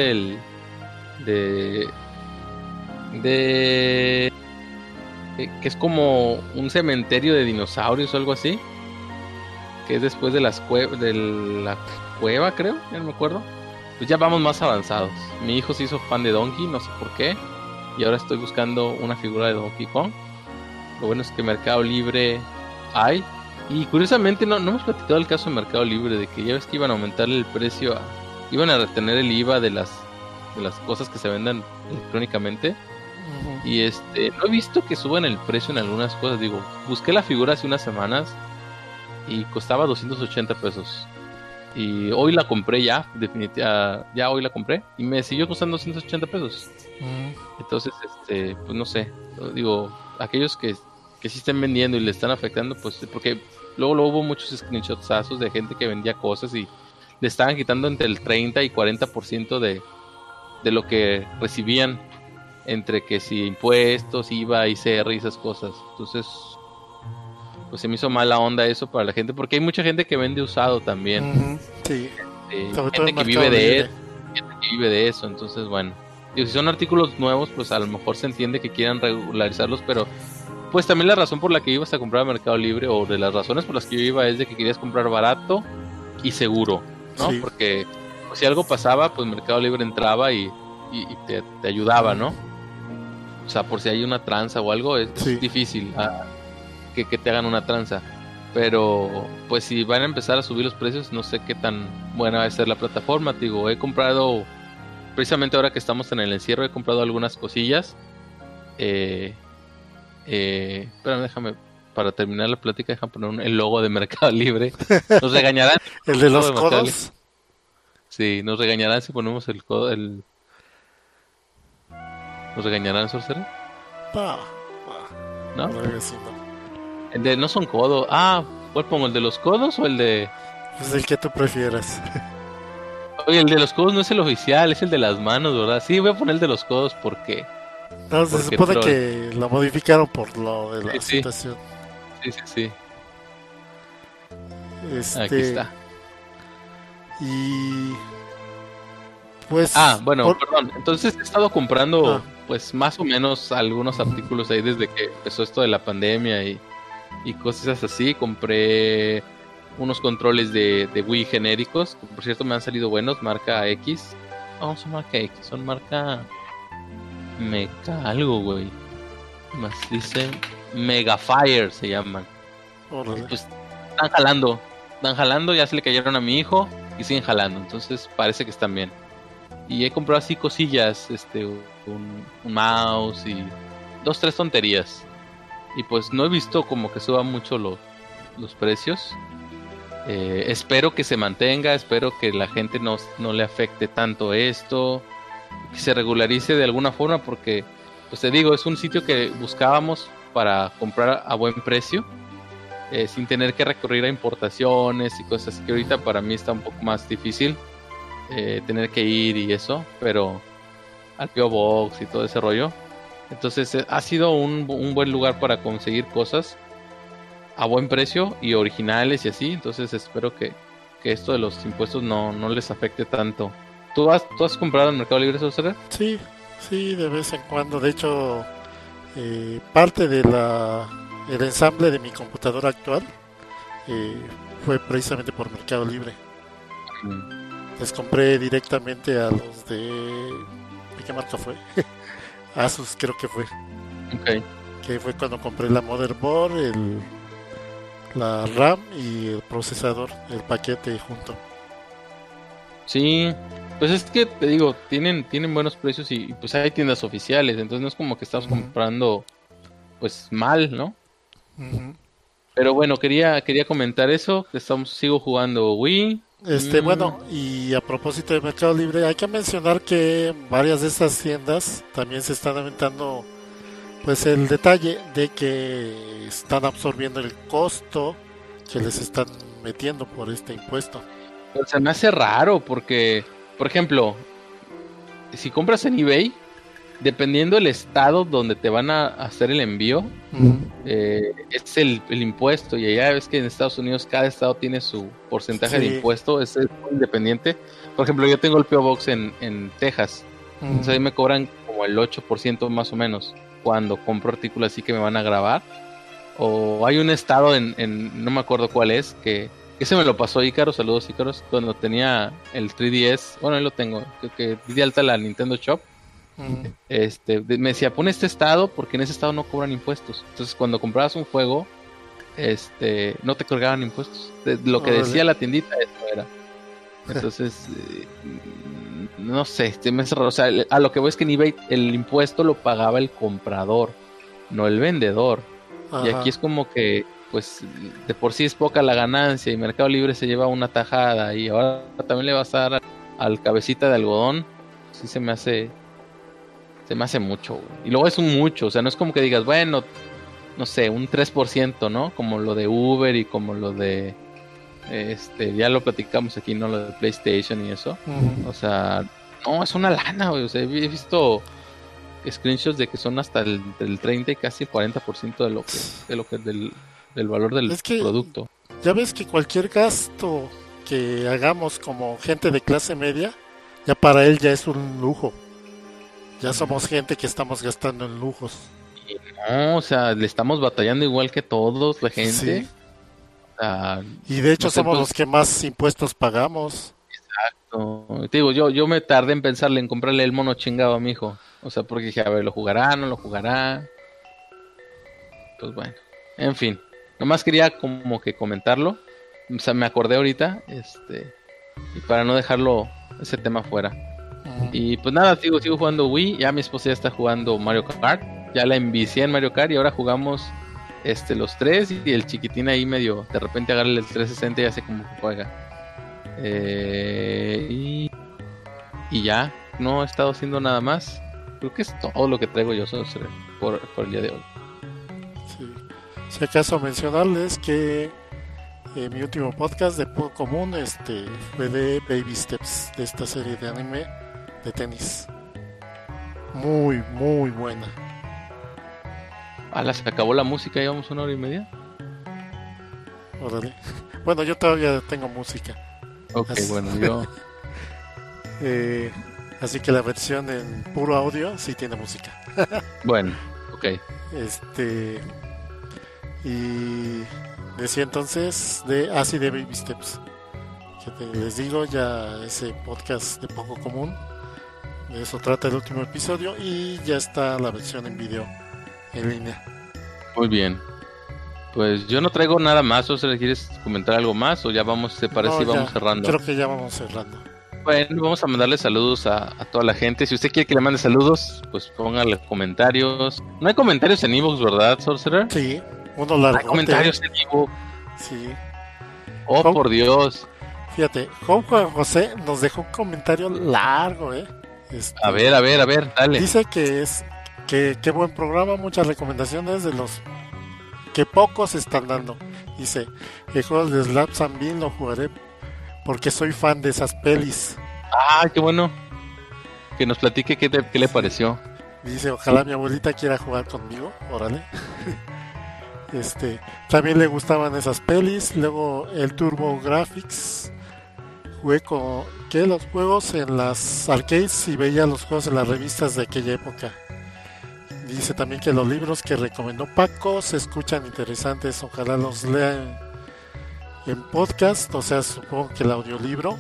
que es como un cementerio de dinosaurios o algo así, que es después de la cueva, creo, ya no me acuerdo. Pues ya vamos más avanzados. Mi hijo se hizo fan de Donkey, no sé por qué, y ahora estoy buscando una figura de Donkey Kong. Lo bueno es que Mercado Libre hay. Y curiosamente no hemos platicado el caso de Mercado Libre, de que ya ves que iban a aumentarle el precio, iban a retener el IVA de las cosas que se vendan electrónicamente. Uh-huh. Y no he visto que suban el precio en algunas cosas. Digo, busqué la figura hace unas semanas y costaba 280 pesos. Y hoy la compré ya hoy la compré y me siguió costando 280 pesos. Uh-huh. Entonces, pues no sé, digo, aquellos que sí estén vendiendo y le están afectando, pues porque luego hubo muchos screenshotazos de gente que vendía cosas y le estaban quitando entre el 30 y 40% de lo que recibían, entre que si impuestos, IVA, ICR y esas cosas. Entonces, pues se me hizo mala onda eso para la gente, porque hay mucha gente que vende usado también. Uh-huh. Sí. Gente que vive de eso, entonces bueno. Y si son artículos nuevos, pues a lo mejor se entiende que quieran regularizarlos, pero pues también la razón por la que ibas a comprar a Mercado Libre, o de las razones por las que yo iba, es de que querías comprar barato y seguro, ¿no? Sí. Porque pues, si algo pasaba, pues Mercado Libre entraba y te ayudaba, ¿no? O sea, por si hay una tranza o algo, es difícil que te hagan una tranza. Pero pues si van a empezar a subir los precios, no sé qué tan buena va a ser la plataforma. Te digo, he comprado, precisamente ahora que estamos en el encierro, he comprado algunas cosillas. Pero déjame, para terminar la plática, déjame poner el logo de Mercado Libre. Nos regañarán. ¿El de los codos? Sí, nos regañarán si ponemos el codo. ¿Nos regañarán, Sorcerer? ¿No? El de no son codos. ¿Cuál pongo? ¿El de los codos o el de...? Pues el que tú prefieras. Oye, el de los codos no es el oficial, es el de las manos, ¿verdad? Sí, voy a poner el de los codos porque... No, se supone que lo modificaron por lo de la situación. Sí. Aquí está. Y... pues... bueno, perdón. Entonces he estado comprando, pues más o menos algunos artículos ahí desde que empezó esto de la pandemia y cosas así. Compré unos controles de Wii genéricos, que por cierto me han salido buenos, marca X. No, son marca X, son marca... Meca algo, güey. Más dicen Megafire se llaman. Pues están jalando, ya se le cayeron a mi hijo y siguen jalando, entonces parece que están bien. Y he comprado así cosillas, un mouse y 2-3 tonterías. Y pues no he visto como que suban mucho los precios. Espero que se mantenga, espero que la gente no le afecte tanto esto, que se regularice de alguna forma, porque pues te digo, es un sitio que buscábamos para comprar a buen precio, sin tener que recurrir a importaciones y cosas que ahorita para mí está un poco más difícil, tener que ir y eso, pero al P.O. Box y todo ese rollo. Entonces ha sido un buen lugar para conseguir cosas a buen precio y originales y así. Entonces espero que esto de los impuestos no les afecte tanto. ¿Tú has comprado en Mercado Libre, Soser? Sí, de vez en cuando. De hecho, parte de el ensamble de mi computadora actual fue precisamente por Mercado Libre. Les compré directamente a los ¿de qué marca fue? Asus creo que fue. Okay. Que fue cuando compré la motherboard, la RAM y el procesador, el paquete junto. Sí, pues es que te digo, tienen buenos precios y pues hay tiendas oficiales, entonces no es como que estás comprando pues mal, ¿no? Pero bueno, quería comentar eso, que sigo jugando Wii. Bueno, y a propósito de Mercado Libre, hay que mencionar que varias de estas tiendas también se están aventando pues el detalle de que están absorbiendo el costo que les están metiendo por este impuesto. O sea, me hace raro porque, por ejemplo, si compras en eBay, dependiendo del estado donde te van a hacer el envío, es el impuesto. Y allá ves que en Estados Unidos cada estado tiene su porcentaje de impuesto, es independiente. Por ejemplo, yo tengo el P.O. Box en Texas, entonces ahí me cobran como el 8% más o menos cuando compro artículos así que me van a grabar. O hay un estado no me acuerdo cuál es, que ese me lo pasó Ícaro, saludos Ícaros, cuando tenía el 3DS, bueno ahí lo tengo, que di de alta la Nintendo Shop. Me decía, pon este estado porque en ese estado no cobran impuestos. Entonces cuando comprabas un juego, no te colgaban impuestos. Lo que decía la tiendita, eso era. Entonces, no sé, me hace raro. O sea, a lo que voy es que en eBay el impuesto lo pagaba el comprador, no el vendedor. Ajá. Y aquí es como que, pues, de por sí es poca la ganancia y Mercado Libre se lleva una tajada y ahora también le vas a dar al cabecita de algodón. Sí se me hace mucho, güey. Y luego es un mucho, o sea, no es como que digas, bueno, no sé, un 3%, ¿no? Como lo de Uber y como lo de ya lo platicamos aquí, ¿no? Lo de PlayStation y eso. O sea, no, es una lana, güey. O sea, he visto screenshots de que son hasta el 30 y casi 40% del valor del producto. Ya ves que cualquier gasto que hagamos como gente de clase media, ya para él ya es un lujo. Ya somos gente que estamos gastando en lujos. No, o sea, le estamos batallando igual que todos, la gente. Sí. Y de hecho no sé, somos los que más impuestos pagamos. Exacto. Te digo, yo me tardé en pensarle en comprarle el mono chingado a mi hijo. O sea, porque dije, a ver, ¿lo jugará? ¿No lo jugará? Pues bueno, en fin. Nomás quería como que comentarlo. O sea, me acordé ahorita. Y para no dejarlo ese tema fuera. Y pues nada, sigo jugando Wii. Ya mi esposa ya está jugando Mario Kart. Ya la envicié en Mario Kart y ahora jugamos los tres. Y el chiquitín ahí medio de repente agarra el 360 y hace como que juega. Y ya, no he estado haciendo nada más. Creo que es todo lo que traigo yo por el día de hoy. Sí. Si acaso mencionarles que mi último podcast de Poco Común fue de Baby Steps, de esta serie de anime de tenis. Muy, muy buena. Se acabó la música, llevamos 1 hora y media. Órale. Bueno, yo todavía tengo música. Ok, bueno, yo... así que la versión en puro audio sí tiene música. Bueno, ok. Y decía entonces de Baby Steps, que les digo, ya ese podcast de Poco Común, de eso trata el último episodio y ya está la versión en video en línea. Muy bien. Pues yo no traigo nada más, o sea, ¿quieres comentar algo más o ya vamos, se parece, No, y vamos ya, cerrando? creo que ya vamos cerrando. Bueno, vamos a mandarle saludos a toda la gente. Si usted quiere que le mande saludos, pues póngale comentarios. No hay comentarios en Evox, ¿verdad, Sorcerer? Sí, uno Hay largote. comentarios en Evox. Sí. Oh, ¿Cómo? por Dios. Fíjate, Juan José nos dejó un comentario largo, A ver, dale. Dice que qué buen programa, muchas recomendaciones de los que pocos están dando. Dice, el juego de Slap and Bean lo jugaré porque soy fan de esas pelis. Ah, qué bueno. Que nos platique qué le pareció. Dice, ojalá mi abuelita quiera jugar conmigo, órale. También le gustaban esas pelis. Luego el Turbo Graphics. Jugué con los juegos en las arcades y veía los juegos en las revistas de aquella época. Dice también que los libros que recomendó Paco se escuchan interesantes. Ojalá los lean en podcast, o sea, supongo que el audiolibro.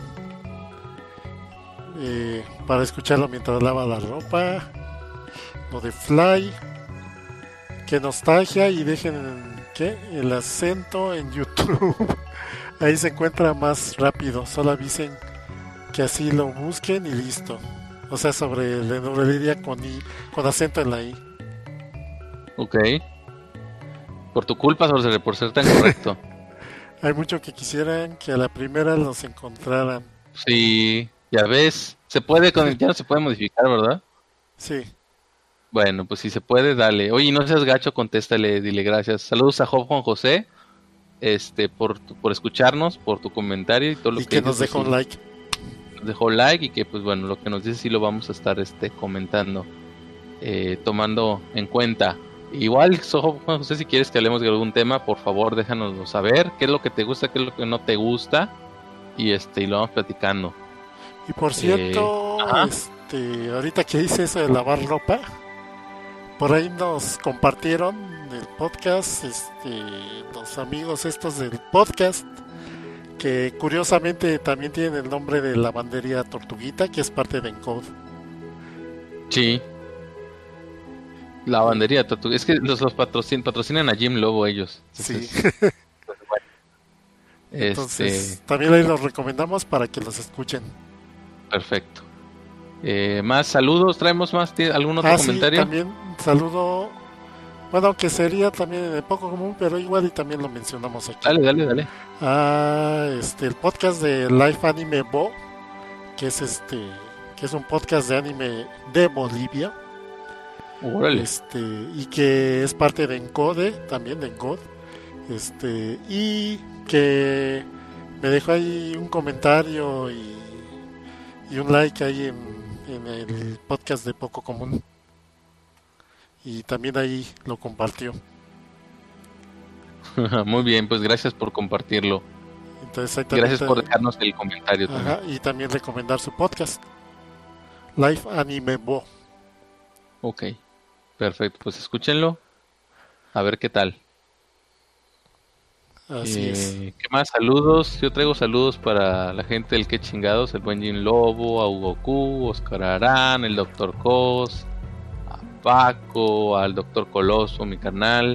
Para escucharlo mientras lava la ropa. Lo de Fly. Qué nostalgia, y dejen el acento en YouTube. Ahí se encuentra más rápido. Solo avisen que así lo busquen y listo. O sea, sobre la neuralidia con acento en la I. Ok. Por tu culpa, Sorcerer, por ser tan correcto. Hay mucho que quisieran que a la primera los encontraran. Sí, ya ves. Ya no se puede modificar, ¿verdad? Sí. Bueno, pues si se puede, dale. Oye, no seas gacho, contéstale, dile gracias. Saludos a Juan José, por escucharnos, por tu comentario y todo lo y que nos dejó un like. Nos dejó like y que, pues bueno, lo que nos dice sí lo vamos a estar comentando, tomando en cuenta. Igual, Juan José, si quieres que hablemos de algún tema, por favor, déjanoslo saber. ¿Qué es lo que te gusta, qué es lo que no te gusta? Y lo vamos platicando. Y por cierto, ahorita que hice eso de lavar ropa, por ahí nos compartieron el podcast, los amigos estos del podcast, que curiosamente también tienen el nombre de lavandería Tortuguita, que es parte de Encode. Sí. Lavandería Tortuguita. Es que los patrocinan a Jim Lobo ellos. Entonces, sí. Pues, bueno. Entonces, también ahí los recomendamos para que los escuchen. Perfecto. Más saludos, traemos más, ¿algún otro comentario? Sí, también saludo, bueno, aunque sería también de poco común, pero igual y también lo mencionamos aquí. Dale. El podcast de Life Anime Bo, que es que es un podcast de anime de Bolivia. Órale. Y que es parte de Encode, también de Encode. Y que me dejó ahí un comentario y un like ahí en el podcast de Poco Común, y también ahí lo compartió. Muy bien, pues gracias por compartirlo. Entonces, gracias por dejarnos el comentario. Ajá, y también recomendar su podcast Life Anime Bo. Ok, perfecto, pues escúchenlo, a ver qué tal. Así es. ¿Qué más? Saludos. Yo traigo saludos para la gente del Que Chingados, el buen Jin Lobo, a Hugo Q, Oscar Arán, el Dr. Cos, a Paco, al Dr. Coloso, mi canal,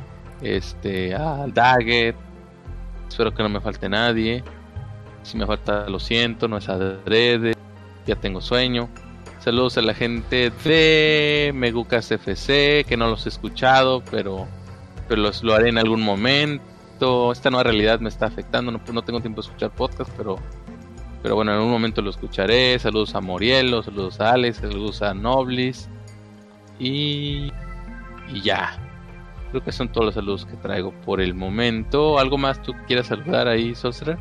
al Daggett. Espero que no me falte nadie. Si me falta, lo siento, no es adrede, ya tengo sueño. Saludos a la gente de Megucas FC, que no los he escuchado, pero lo haré en algún momento. Esta nueva realidad me está afectando, no tengo tiempo de escuchar podcast, pero bueno, en algún momento lo escucharé. Saludos a Morielo, saludos a Alex, saludos a Noblis y ya. Creo que son todos los saludos que traigo por el momento. ¿Algo más tú quieras saludar ahí, Sorcerer?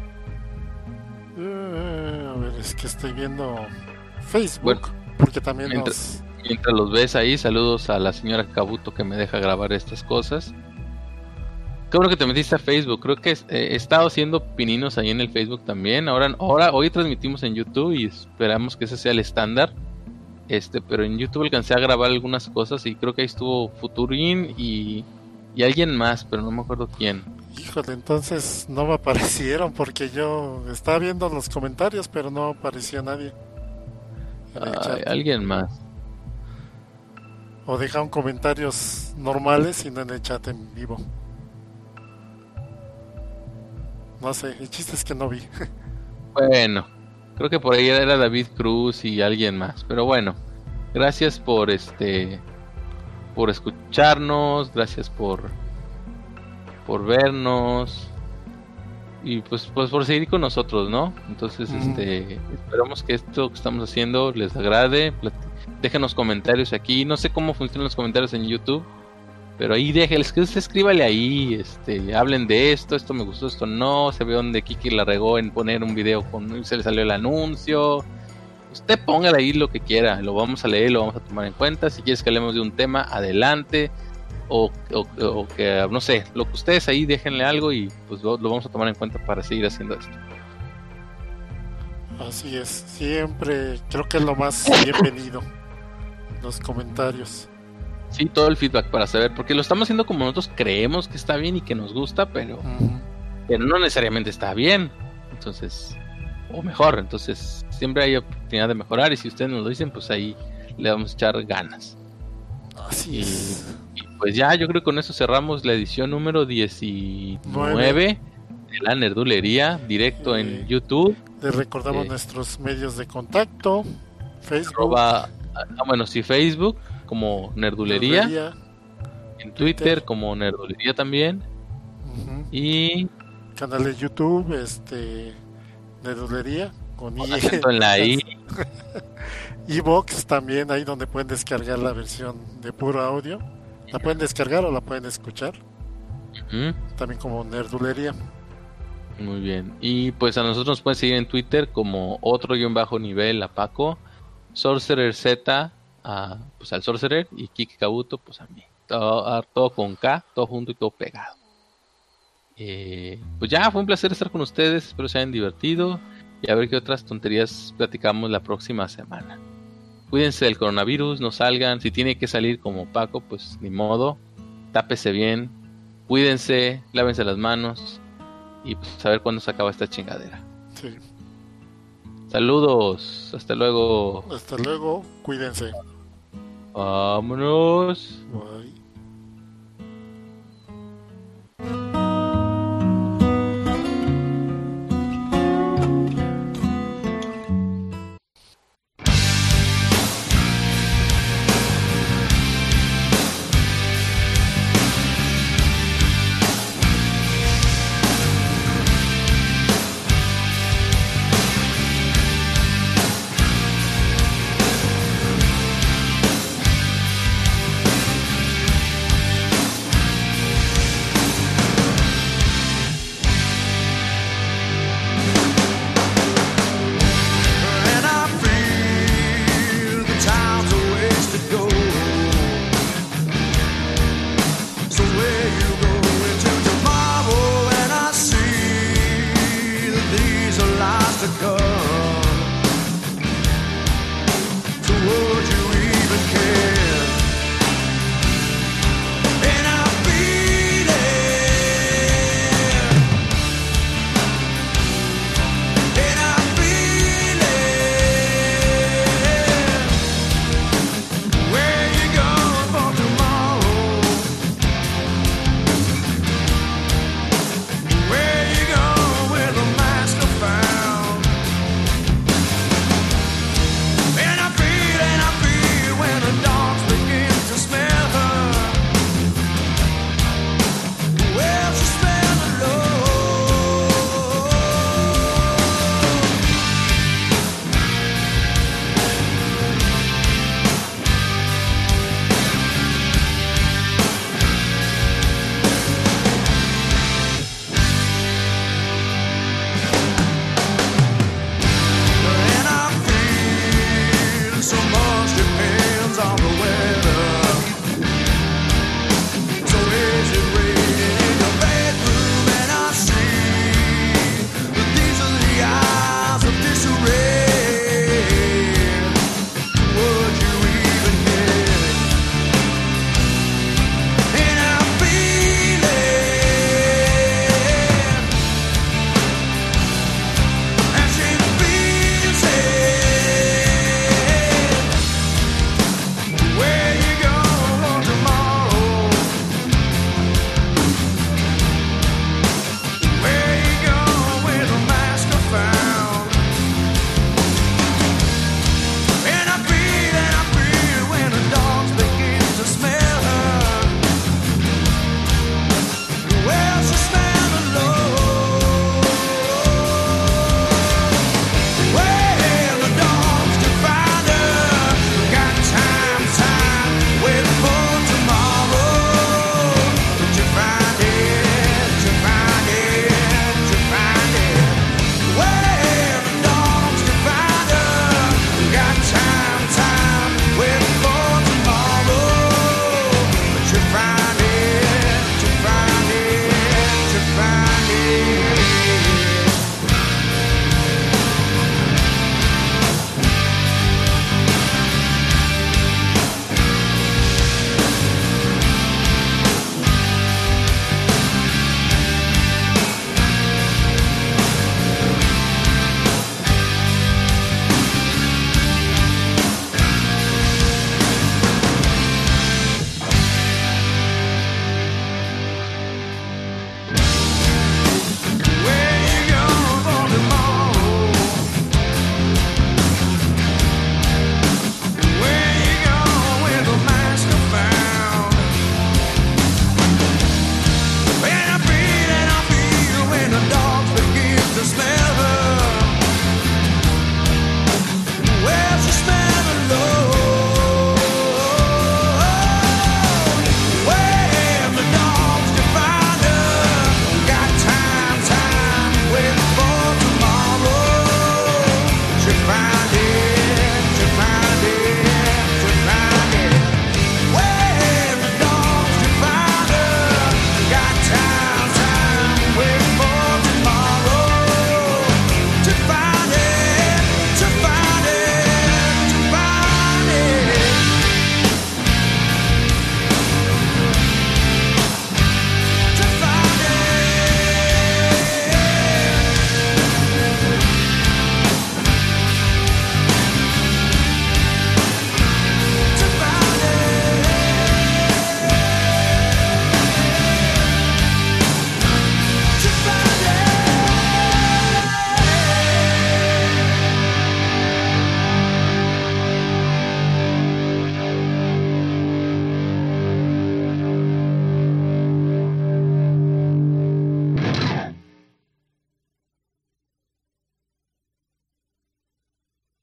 A ver, es que estoy viendo Facebook, bueno, porque también mientras los ves ahí, saludos a la señora Kabuto que me deja grabar estas cosas. Qué bueno que te metiste a Facebook. Creo que he estado haciendo pininos ahí en el Facebook también. Hoy transmitimos en YouTube y esperamos que ese sea el estándar. Pero en YouTube alcancé a grabar algunas cosas y creo que ahí estuvo Futurin y alguien más, pero no me acuerdo quién. Híjole, entonces no me aparecieron porque yo estaba viendo los comentarios, pero no aparecía nadie. Alguien más. O dejaron comentarios normales y no en el chat en vivo. No sé, el chiste es que no vi. Bueno, creo que por ahí era David Cruz y alguien más, pero bueno, gracias por escucharnos, gracias por vernos y pues por seguir con nosotros, ¿no? Entonces, esperamos que esto que estamos haciendo les agrade. Déjenos comentarios aquí, no sé cómo funcionan los comentarios en YouTube, pero ahí déjenles que usted escríbale ahí, hablen de esto me gustó, esto no, se ve donde Kiki la regó en poner un video se le salió el anuncio. Usted póngale ahí lo que quiera, lo vamos a leer, lo vamos a tomar en cuenta. Si quieres que hablemos de un tema, adelante. O que, no sé, lo que ustedes ahí déjenle algo y pues lo vamos a tomar en cuenta para seguir haciendo esto. Así es, siempre creo que es lo más bienvenido, los comentarios. Sí, todo el feedback para saber, porque lo estamos haciendo como nosotros creemos que está bien y que nos gusta, pero no necesariamente está bien. Entonces, o mejor, entonces siempre hay oportunidad de mejorar y si ustedes nos lo dicen, pues ahí le vamos a echar ganas. Así es. Y pues ya, yo creo que con eso cerramos la edición número 19 de la Nerdulería, directo en YouTube. Les recordamos nuestros medios de contacto: Facebook. Facebook como Nerdulería. En Twitter como Nerdulería también. Y canal de YouTube, Nerdulería con acento en la I. iVoox también, ahí donde pueden descargar la versión de puro audio. La pueden descargar o la pueden escuchar. También como Nerdulería. Muy bien. Y pues a nosotros nos pueden seguir en Twitter como otro_nivel a Paco, Sorcerer Z pues al Sorcerer y Kiki Kabuto pues a mí. Todo con K, todo junto y todo pegado. Pues ya fue un placer estar con ustedes, espero se hayan divertido y a ver qué otras tonterías platicamos la próxima semana. Cuídense del coronavirus, no salgan, si tiene que salir como Paco, pues ni modo, tápese bien, cuídense, lávense las manos y pues a ver cuándo se acaba esta chingadera. Sí. Saludos, hasta luego. Hasta luego, cuídense. Vámonos. Bye.